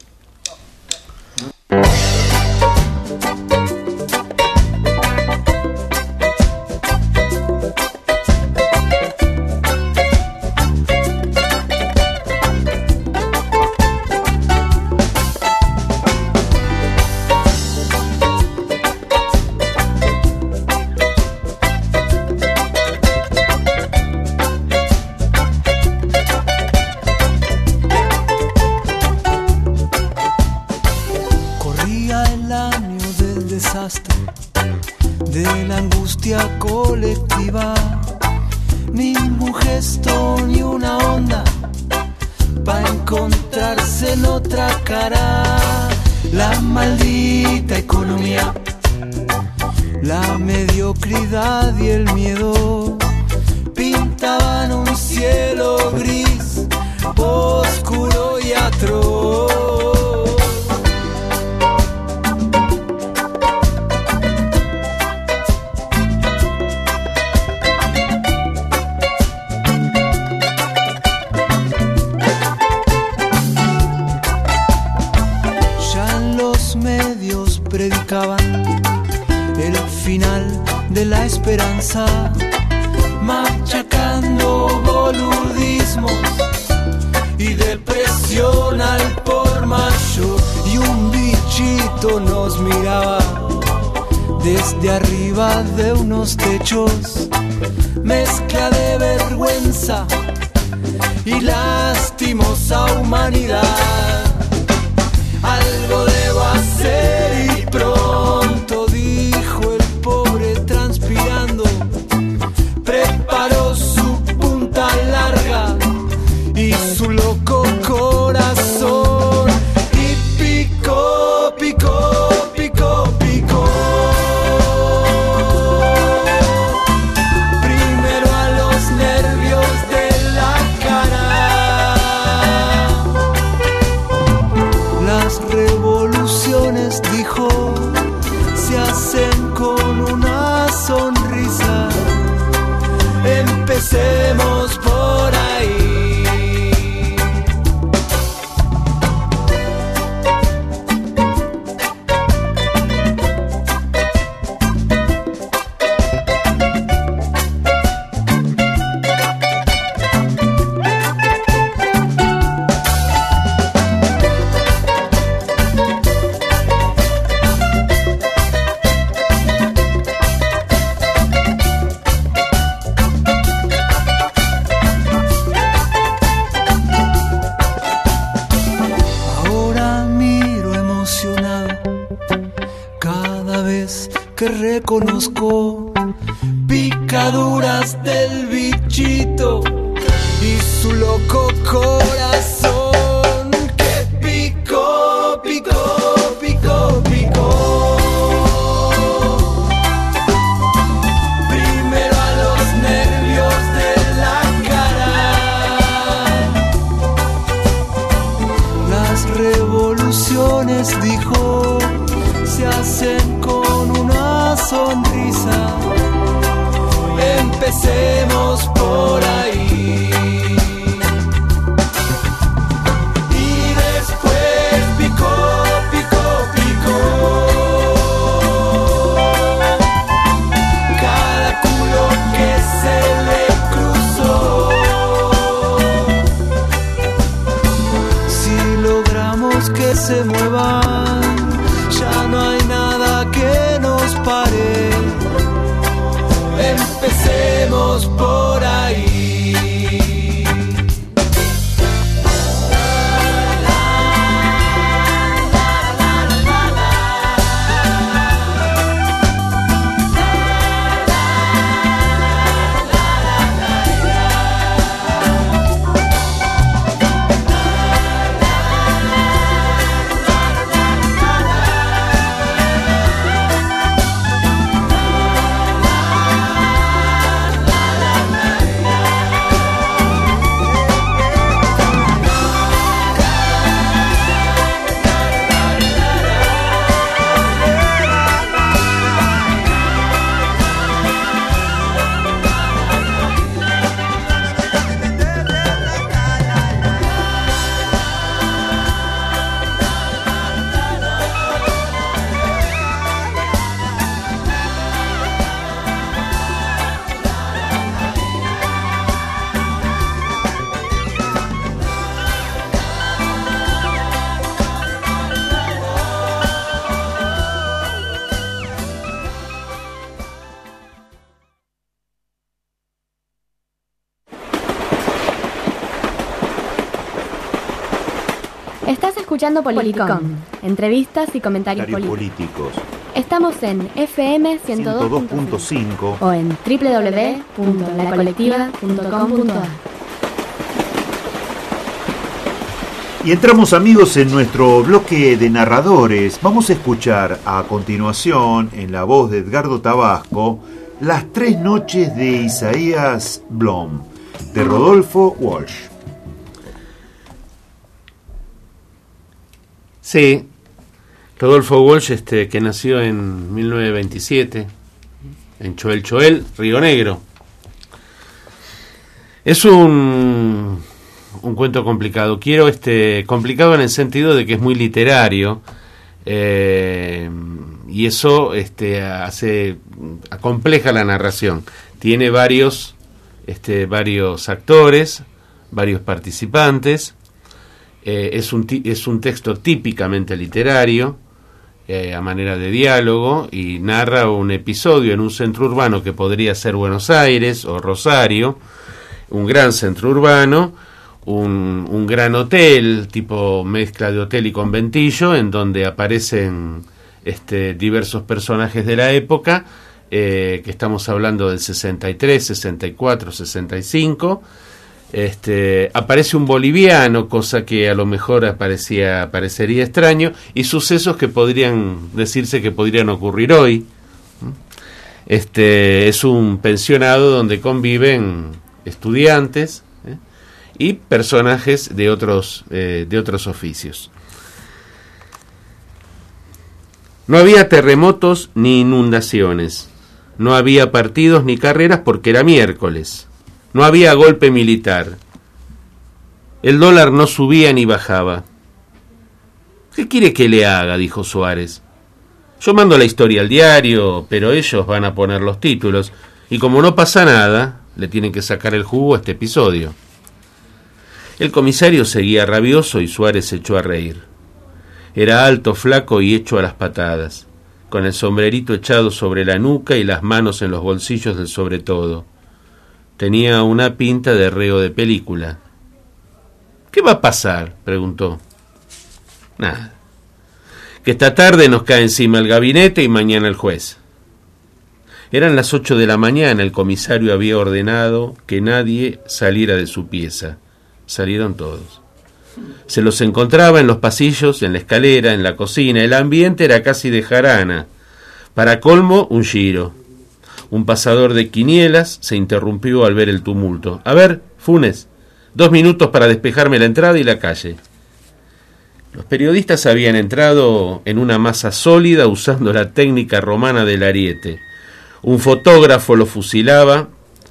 De la angustia colectiva, ningún gesto ni una onda para encontrarse en otra cara. La maldita economía, la mediocridad y el miedo pintaban un cielo gris, oscuro y atroz. El final de la esperanza, machacando boludismos y depresión al por mayor. Y un bichito nos miraba desde arriba de unos techos, mezcla de vergüenza y lastimosa humanidad. Algo debo hacer y pronto, dijo el pobre transpirando. Preparó su punta larga y su loco corazón y picó, picó, picó, picó. Primero a los nervios de la cara. Las revoluciones, dijo, se hacen con una sonrisa. Empecemos por ahí. Reconozco picaduras del bichito y su loco corazón que picó, picó, picó, picó. Primero a los nervios de la cara. Empecemos por ahí. Y después picó, picó, picó. Cada culo que se le cruzó. Si logramos que se muevan, ya no hay nada que nos pare. Empecemos por ahí. Estás escuchando Politicón, entrevistas y comentarios políticos. Estamos en FM 102.5 o en www.lacolectiva.com.ar. Y entramos, amigos, en nuestro bloque de narradores. Vamos a escuchar a continuación, en la voz de Edgardo Tabasco, Las 3 noches de Isaías Blom, de Rodolfo Walsh. Sí, Rodolfo Walsh, que nació en 1927 en Choel, Río Negro. Es un cuento complicado. Complicado en el sentido de que es muy literario, y eso acompleja la narración. Tiene varios actores, varios participantes. Es un texto típicamente literario, a manera de diálogo, y narra un episodio en un centro urbano que podría ser Buenos Aires o Rosario, un gran centro urbano, un gran hotel, tipo mezcla de hotel y conventillo, en donde aparecen diversos personajes de la época, que estamos hablando del 63, 64, 65. Aparece un boliviano, cosa que a lo mejor parecería extraño, y sucesos que podrían decirse que podrían ocurrir hoy. Es un pensionado donde conviven estudiantes y personajes de otros oficios. No había terremotos ni inundaciones, no había partidos ni carreras porque era miércoles. No había golpe militar. El dólar no subía ni bajaba. ¿Qué quiere que le haga?, dijo Suárez. Yo mando la historia al diario, pero ellos van a poner los títulos, y como no pasa nada, le tienen que sacar el jugo a este episodio. El comisario seguía rabioso y Suárez se echó a reír. Era alto, flaco y hecho a las patadas, con el sombrerito echado sobre la nuca y las manos en los bolsillos del sobretodo. Tenía una pinta de reo de película. ¿Qué va a pasar?, preguntó. Nada. Que esta tarde nos cae encima el gabinete y mañana el juez. Eran las 8 de la mañana, el comisario había ordenado que nadie saliera de su pieza. Salieron todos. Se los encontraba en los pasillos, en la escalera, en la cocina. El ambiente era casi de jarana. Para colmo, un giro. Un pasador de quinielas se interrumpió al ver el tumulto. A ver, Funes, 2 minutos para despejarme la entrada y la calle. Los periodistas habían entrado en una masa sólida usando la técnica romana del ariete. Un fotógrafo lo fusilaba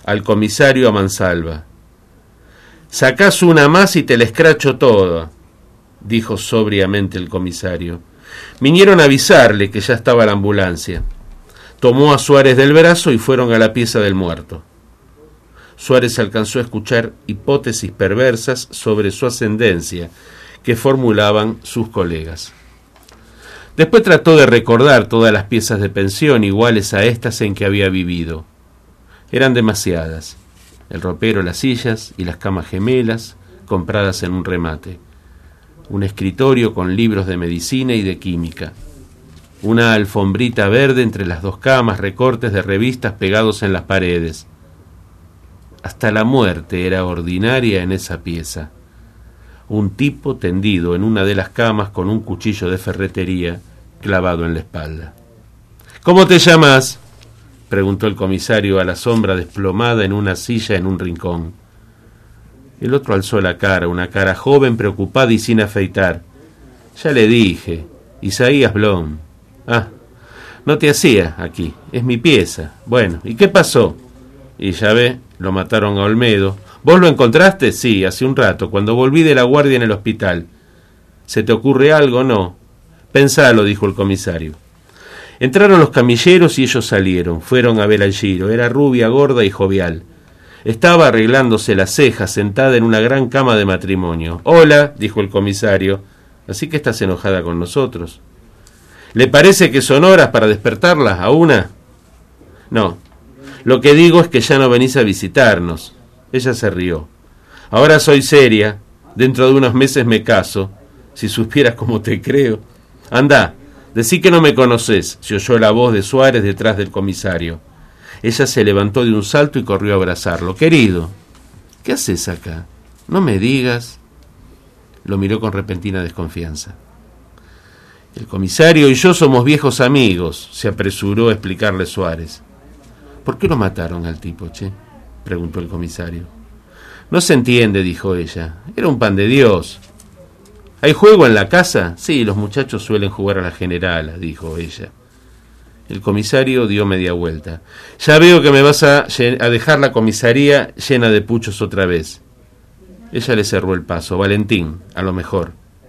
al comisario a mansalva. «Sacás una más y te la escracho toda», dijo sobriamente el comisario. Vinieron a avisarle que ya estaba la ambulancia. Tomó a Suárez del brazo y fueron a la pieza del muerto. Suárez alcanzó a escuchar hipótesis perversas sobre su ascendencia que formulaban sus colegas. Después trató de recordar todas las piezas de pensión iguales a estas en que había vivido. Eran demasiadas: el ropero, las sillas y las camas gemelas compradas en un remate, un escritorio con libros de medicina y de química, una alfombrita verde entre las dos camas, recortes de revistas pegados en las paredes. Hasta la muerte era ordinaria en esa pieza. Un tipo tendido en una de las camas con un cuchillo de ferretería clavado en la espalda. «¿Cómo te llamas?», preguntó el comisario a la sombra desplomada en una silla en un rincón. El otro alzó la cara, una cara joven, preocupada y sin afeitar. «Ya le dije, Isaías Blom». «Ah, no te hacía aquí, es mi pieza. Bueno, ¿y qué pasó?». «Y ya ve, lo mataron a Olmedo». «¿Vos lo encontraste?». «Sí, hace un rato, cuando volví de la guardia en el hospital». «¿Se te ocurre algo?». «No». «Pensalo», dijo el comisario. Entraron los camilleros y ellos salieron. Fueron a ver al Giro. Era rubia, gorda y jovial. Estaba arreglándose las cejas, sentada en una gran cama de matrimonio. «Hola», dijo el comisario. «¿Así que estás enojada con nosotros? ¿Le parece que son horas para despertarla a una?». «No. Lo que digo es que ya no venís a visitarnos». Ella se rió. «Ahora soy seria. Dentro de unos meses me caso. Si supieras cómo te creo». «Andá, decí que no me conocés», se oyó la voz de Suárez detrás del comisario. Ella se levantó de un salto y corrió a abrazarlo. «Querido, ¿qué haces acá? No me digas». Lo miró con repentina desconfianza. «El comisario y yo somos viejos amigos», se apresuró a explicarle Suárez. «¿Por qué lo mataron al tipo, che?», preguntó el comisario. «No se entiende», dijo ella. «Era un pan de Dios». «¿Hay juego en la casa?». «Sí, los muchachos suelen jugar a la generala», dijo ella. El comisario dio media vuelta. «Ya veo que me vas a dejar la comisaría llena de puchos otra vez». Ella le cerró el paso. «Valentín, a lo mejor».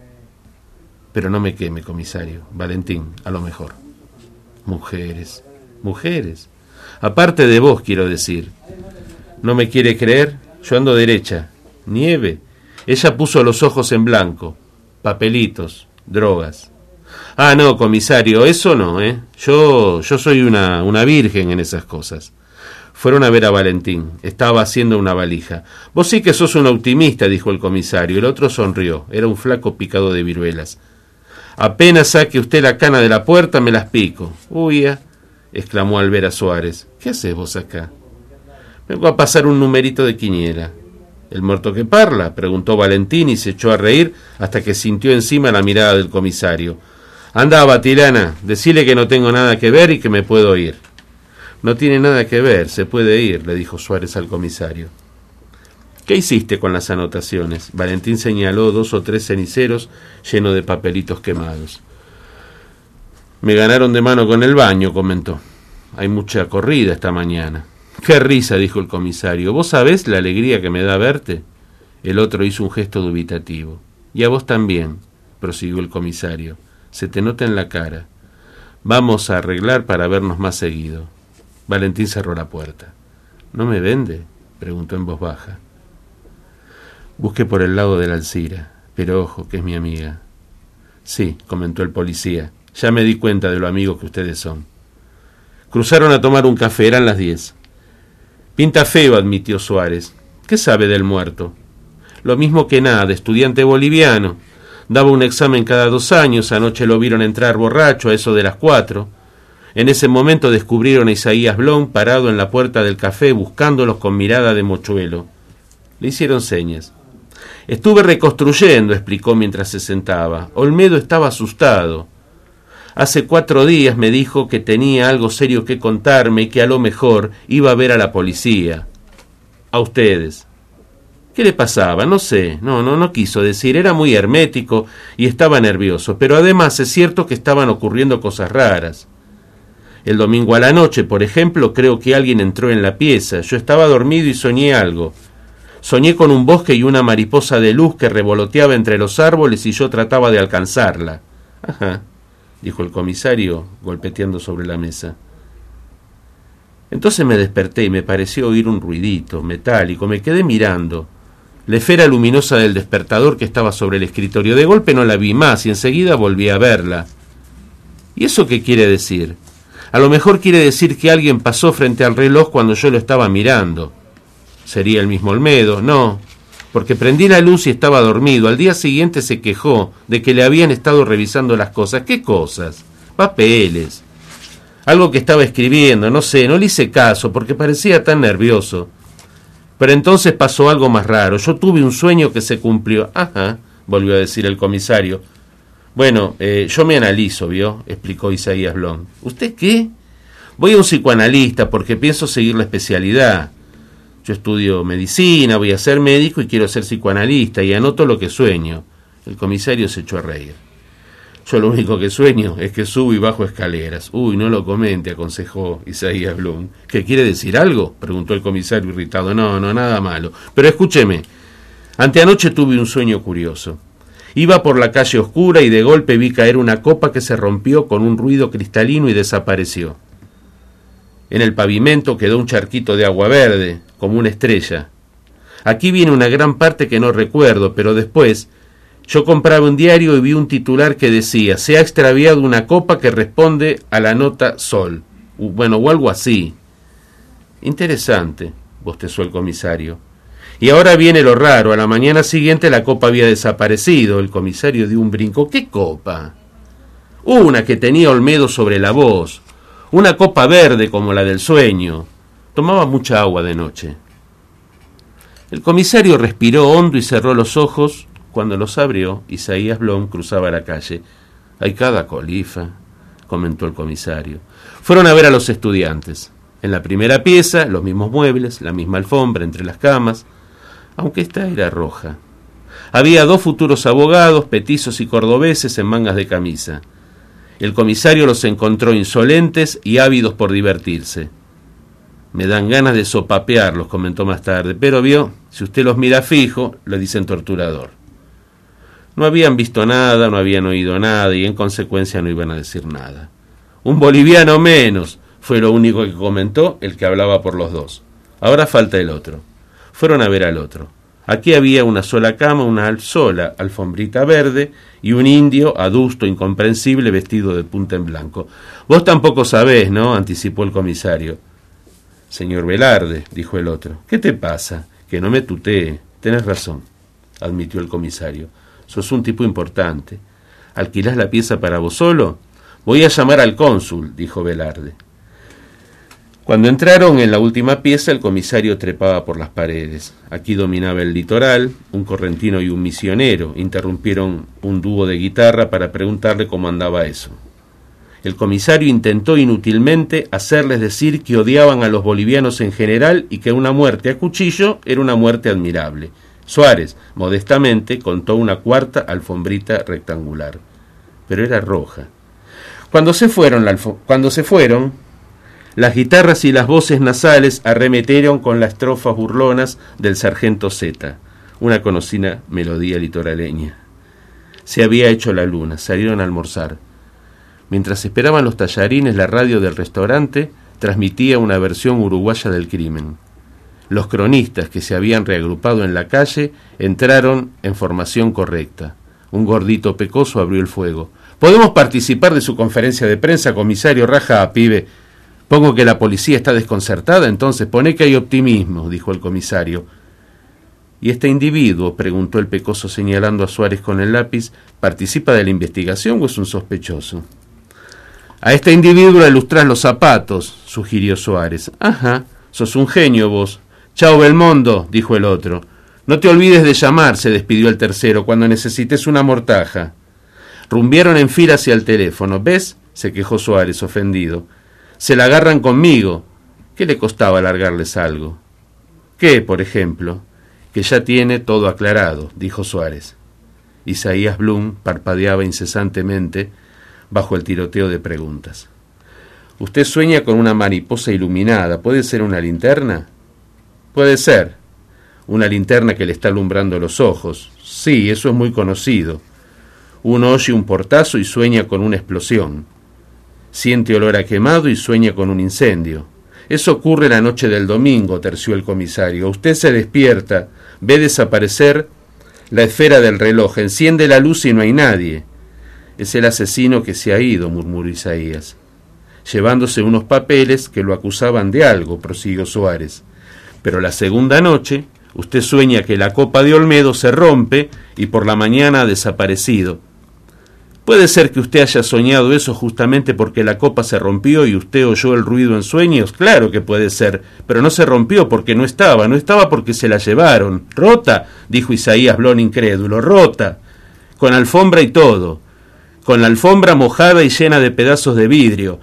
«Pero no me queme, comisario. Valentín, a lo mejor». «Mujeres, mujeres. Aparte de vos, quiero decir». «¿No me quiere creer? Yo ando derecha. Nieve». Ella puso los ojos en blanco. «Papelitos, drogas». «Ah, no, comisario, eso no, ¿eh? Yo soy una virgen en esas cosas». Fueron a ver a Valentín. Estaba haciendo una valija. «Vos sí que sos un optimista», dijo el comisario. El otro sonrió. Era un flaco picado de viruelas. «Apenas saque usted la cana de la puerta, me las pico». «Uya», exclamó al ver a Suárez. «¿Qué haces vos acá?» «Vengo a pasar un numerito de quiniela». «¿El muerto que parla?», preguntó Valentín y se echó a reír hasta que sintió encima la mirada del comisario. «Andá, Batilana, decile que no tengo nada que ver y que me puedo ir». «No tiene nada que ver, se puede ir», le dijo Suárez al comisario. «¿Qué hiciste con las anotaciones?». Valentín señaló 2 o 3 ceniceros llenos de papelitos quemados. «Me ganaron de mano con el baño», comentó. «Hay mucha corrida esta mañana». «Qué risa», dijo el comisario. «¿Vos sabés la alegría que me da verte?». El otro hizo un gesto dubitativo. «Y a vos también», prosiguió el comisario. «Se te nota en la cara. Vamos a arreglar para vernos más seguido». Valentín cerró la puerta. «¿No me vende?», preguntó en voz baja. «Busqué por el lado de la Alcira, pero ojo, que es mi amiga». «Sí», comentó el policía. «Ya me di cuenta de lo amigos que ustedes son». Cruzaron a tomar un café, eran las 10. «Pinta feo», admitió Suárez. «¿Qué sabe del muerto?». «Lo mismo que nada, estudiante boliviano. Daba un examen cada 2 años, anoche lo vieron entrar borracho a eso de las 4. En ese momento descubrieron a Isaías Blom parado en la puerta del café buscándolos con mirada de mochuelo. Le hicieron señas. «Estuve reconstruyendo», explicó mientras se sentaba. «Olmedo estaba asustado. Hace 4 días me dijo que tenía algo serio que contarme y que a lo mejor iba a ver a la policía. A ustedes». «¿Qué le pasaba? No sé. No quiso decir. Era muy hermético y estaba nervioso. Pero además es cierto que estaban ocurriendo cosas raras». El domingo a la noche, por ejemplo, creo que alguien entró en la pieza. Yo estaba dormido y soñé algo. Soñé con un bosque y una mariposa de luz que revoloteaba entre los árboles y yo trataba de alcanzarla. Ajá, dijo el comisario, golpeteando sobre la mesa. Entonces me desperté y me pareció oír un ruidito metálico. Me quedé mirando. La esfera luminosa del despertador que estaba sobre el escritorio. De golpe no la vi más y enseguida volví a verla. ¿Y eso qué quiere decir? A lo mejor quiere decir que alguien pasó frente al reloj cuando yo lo estaba mirando. ¿Sería el mismo Olmedo? No, porque prendí la luz y estaba dormido. Al día siguiente se quejó de que le habían estado revisando las cosas. ¿Qué cosas? Papeles. Algo que estaba escribiendo, no sé, no le hice caso porque parecía tan nervioso. Pero entonces pasó algo más raro. Yo tuve un sueño que se cumplió. Ajá, volvió a decir el comisario. Bueno, yo me analizo, ¿vio? Explicó Isaías Blom. ¿Usted qué? Voy a un psicoanalista porque pienso seguir la especialidad. Yo estudio medicina, voy a ser médico y quiero ser psicoanalista y anoto lo que sueño. El comisario se echó a reír. Yo lo único que sueño es que subo y bajo escaleras. Uy, no lo comente, aconsejó Isaías Blum. ¿Qué quiere decir algo? Preguntó el comisario irritado. No, nada malo. Pero escúcheme, anteanoche tuve un sueño curioso. Iba por la calle oscura y de golpe vi caer una copa que se rompió con un ruido cristalino y desapareció. En el pavimento quedó un charquito de agua verde, como una estrella. Aquí viene una gran parte que no recuerdo, pero después yo compraba un diario y vi un titular que decía: se ha extraviado una copa que responde a la nota sol. Bueno, o algo así. Interesante, bostezó el comisario. Y ahora viene lo raro. A la mañana siguiente la copa había desaparecido. El comisario dio un brinco. ¿Qué copa? Una que tenía Olmedo sobre la voz. Una copa verde como la del sueño. Tomaba mucha agua de noche. El comisario respiró hondo y cerró los ojos. Cuando los abrió, Isaías Blom cruzaba la calle. «Hay cada colifa», comentó el comisario. Fueron a ver a los estudiantes. En la primera pieza, los mismos muebles, la misma alfombra entre las camas, aunque esta era roja. Había 2 futuros abogados, petizos y cordobeses en mangas de camisa. El comisario los encontró insolentes y ávidos por divertirse. «Me dan ganas de sopapearlos», comentó más tarde, «pero vio, si usted los mira fijo, le dicen torturador». No habían visto nada, no habían oído nada y en consecuencia no iban a decir nada. «Un boliviano menos», fue lo único que comentó el que hablaba por los dos. «Ahora falta el otro». Fueron a ver al otro. Aquí había una sola cama, una sola alfombrita verde y un indio adusto, incomprensible, vestido de punta en blanco. «Vos tampoco sabés, ¿no?», anticipó el comisario. «Señor Velarde», dijo el otro. «¿Qué te pasa? Que no me tutee». «Tenés razón», admitió el comisario. «Sos un tipo importante. ¿Alquilás la pieza para vos solo?» «Voy a llamar al cónsul», dijo Velarde. Cuando entraron en la última pieza, el comisario trepaba por las paredes. Aquí dominaba el litoral, un correntino y un misionero interrumpieron un dúo de guitarra para preguntarle cómo andaba eso. El comisario intentó inútilmente hacerles decir que odiaban a los bolivianos en general y que una muerte a cuchillo era una muerte admirable. Suárez, modestamente, contó una cuarta alfombrita rectangular, pero era roja. Cuando se fueron, las guitarras y las voces nasales arremetieron con las estrofas burlonas del sargento Z, una conocida melodía litoraleña. Se había hecho la luna, salieron a almorzar. Mientras esperaban los tallarines, la radio del restaurante transmitía una versión uruguaya del crimen. Los cronistas que se habían reagrupado en la calle entraron en formación correcta. Un gordito pecoso abrió el fuego. «¿Podemos participar de su conferencia de prensa, comisario? Raja, pibe». «Pongo que la policía está desconcertada, entonces pone que hay optimismo», dijo el comisario. «¿Y este individuo?», preguntó el pecoso señalando a Suárez con el lápiz, ¿participa de la investigación o es un sospechoso? «A este individuo le lustrás los zapatos», sugirió Suárez. «Ajá, sos un genio vos». «Chao, Belmondo», dijo el otro. «No te olvides de llamar», se despidió el tercero, «cuando necesites una mortaja». Rumbiaron en fila hacia el teléfono. «¿Ves?», se quejó Suárez, ofendido. «Se la agarran conmigo». ¿Qué le costaba largarles algo? «¿Qué, por ejemplo?» «Que ya tiene todo aclarado», dijo Suárez. Isaías Blum parpadeaba incesantemente bajo el tiroteo de preguntas. Usted sueña con una mariposa iluminada. ¿Puede ser una linterna? Puede ser. Una linterna que le está alumbrando los ojos. Sí, eso es muy conocido. Uno oye un portazo y sueña con una explosión. Siente olor a quemado y sueña con un incendio. Eso ocurre la noche del domingo, terció el comisario. Usted se despierta, ve desaparecer la esfera del reloj, enciende la luz y no hay nadie. Es el asesino que se ha ido, murmuró Isaías, llevándose unos papeles que lo acusaban de algo, prosiguió Suárez. Pero la segunda noche, usted sueña que la copa de Olmedo se rompe y por la mañana ha desaparecido. Puede ser que usted haya soñado eso justamente porque la copa se rompió y usted oyó el ruido en sueños. Claro que puede ser, pero no se rompió porque no estaba porque se la llevaron. ¿Rota?, dijo Isaías Blon incrédulo. Rota, con alfombra y todo, con la alfombra mojada y llena de pedazos de vidrio.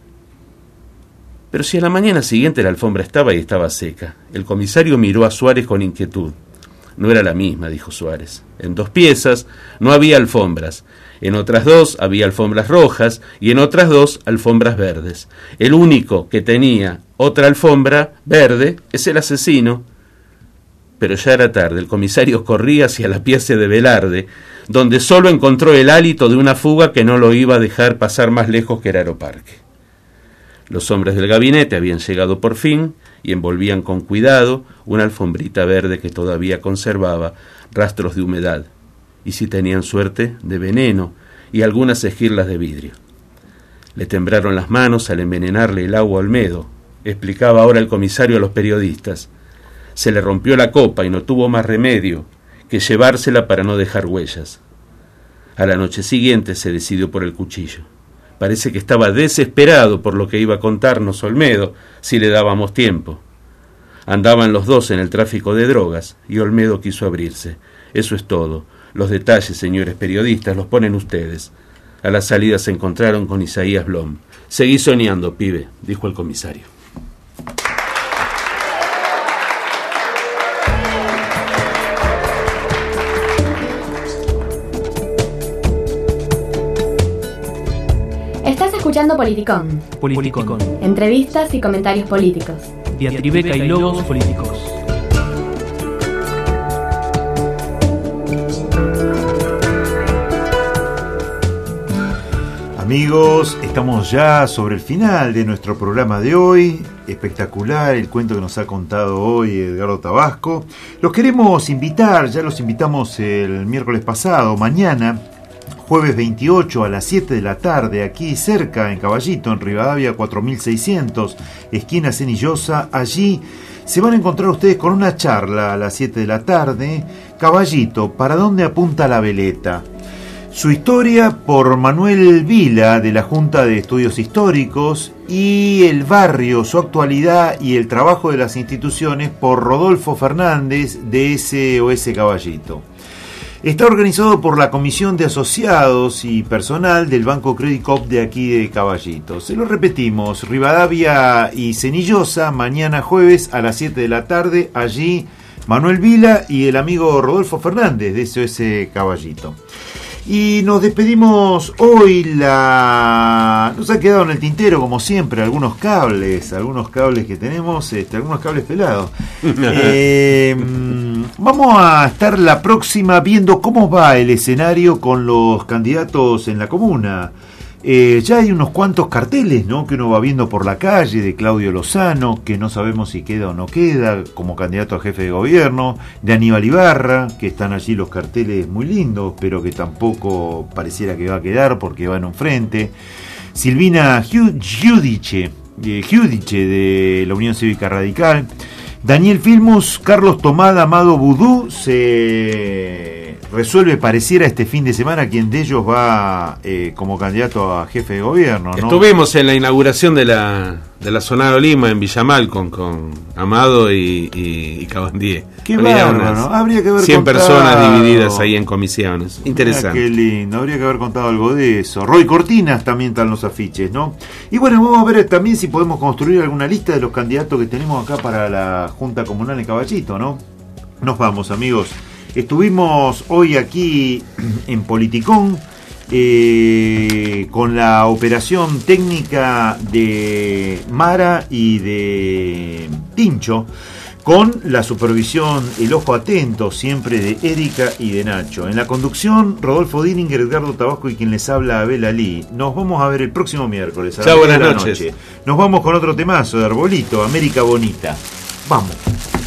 Pero si a la mañana siguiente la alfombra estaba y estaba seca. El comisario miró a Suárez con inquietud. No era la misma, dijo Suárez. En 2 piezas no había alfombras. En otras 2 había alfombras rojas y en otras 2 alfombras verdes. El único que tenía otra alfombra verde es el asesino. Pero ya era tarde. El comisario corría hacia la pieza de Velarde, donde solo encontró el hálito de una fuga que no lo iba a dejar pasar más lejos que el Aeroparque. Los hombres del gabinete habían llegado por fin y envolvían con cuidado una alfombrita verde que todavía conservaba rastros de humedad, y si tenían suerte, de veneno y algunas esquirlas de vidrio. Le temblaron las manos al envenenarle el agua a Olmedo, explicaba ahora el comisario a los periodistas. Se le rompió la copa y no tuvo más remedio que llevársela para no dejar huellas. A la noche siguiente se decidió por el cuchillo. Parece que estaba desesperado por lo que iba a contarnos Olmedo, si le dábamos tiempo. Andaban los dos en el tráfico de drogas y Olmedo quiso abrirse. Eso es todo. Los detalles, señores periodistas, los ponen ustedes. A la salida se encontraron con Isaías Blom. Seguí soñando, pibe, dijo el comisario. Estás escuchando Politicón. Politicón. Entrevistas y comentarios políticos. Diatribeca y logos políticos. Amigos, estamos ya sobre el final de nuestro programa de hoy. Espectacular el cuento que nos ha contado hoy Edgardo Tabasco. Los queremos invitar, ya los invitamos el miércoles pasado, mañana, jueves 28 a las 7 de la tarde, aquí cerca en Caballito, en Rivadavia 4600, esquina Cenillosa. Allí se van a encontrar ustedes con una charla a las 7 de la tarde. Caballito, ¿para dónde apunta la veleta? Su historia por Manuel Vila de la Junta de Estudios Históricos, y el barrio, su actualidad y el trabajo de las instituciones por Rodolfo Fernández de SOS Caballito. Está organizado por la Comisión de Asociados y Personal del Banco Credit Coop de aquí de Caballito. Se lo repetimos, Rivadavia y Cenillosa, mañana jueves a las 7 de la tarde, allí Manuel Vila y el amigo Rodolfo Fernández de SOS Caballito. Y nos despedimos hoy. Nos ha quedado en el tintero, como siempre, algunos cables que tenemos, algunos cables pelados. Vamos a estar la próxima viendo cómo va el escenario con los candidatos en la comuna. Ya hay unos cuantos carteles, ¿no?, que uno va viendo por la calle, de Claudio Lozano, que no sabemos si queda o no queda como candidato a jefe de gobierno, de Aníbal Ibarra, que están allí los carteles muy lindos, pero que tampoco pareciera que va a quedar porque va en un frente. Silvina Giudice de la Unión Cívica Radical, Daniel Filmus, Carlos Tomada, Amado Vudú. Se resuelve, pareciera, este fin de semana quién de ellos va como candidato a jefe de gobierno, ¿no? Estuvimos en la inauguración de la Sonado Lima en Villamal con Amado y Cabandier. Qué bárbaro, ¿no? Habría que haber 100 contado, personas divididas ahí en comisiones. Interesante. Qué lindo, habría que haber contado algo de eso. Roy Cortinas también están los afiches, ¿no? Y bueno, vamos a ver también si podemos construir alguna lista de los candidatos que tenemos acá para la Junta Comunal en Caballito, ¿no? Nos vamos, amigos. Estuvimos hoy aquí en Politicón con la operación técnica de Mara y de Tincho, con la supervisión, el ojo atento siempre de Erika y de Nacho. En la conducción, Rodolfo Dininger, Edgardo Tabasco y quien les habla, Abel Ali. Nos vamos a ver el próximo miércoles. Chao, buenas noches. Nos vamos con otro temazo de Arbolito, América Bonita. Vamos.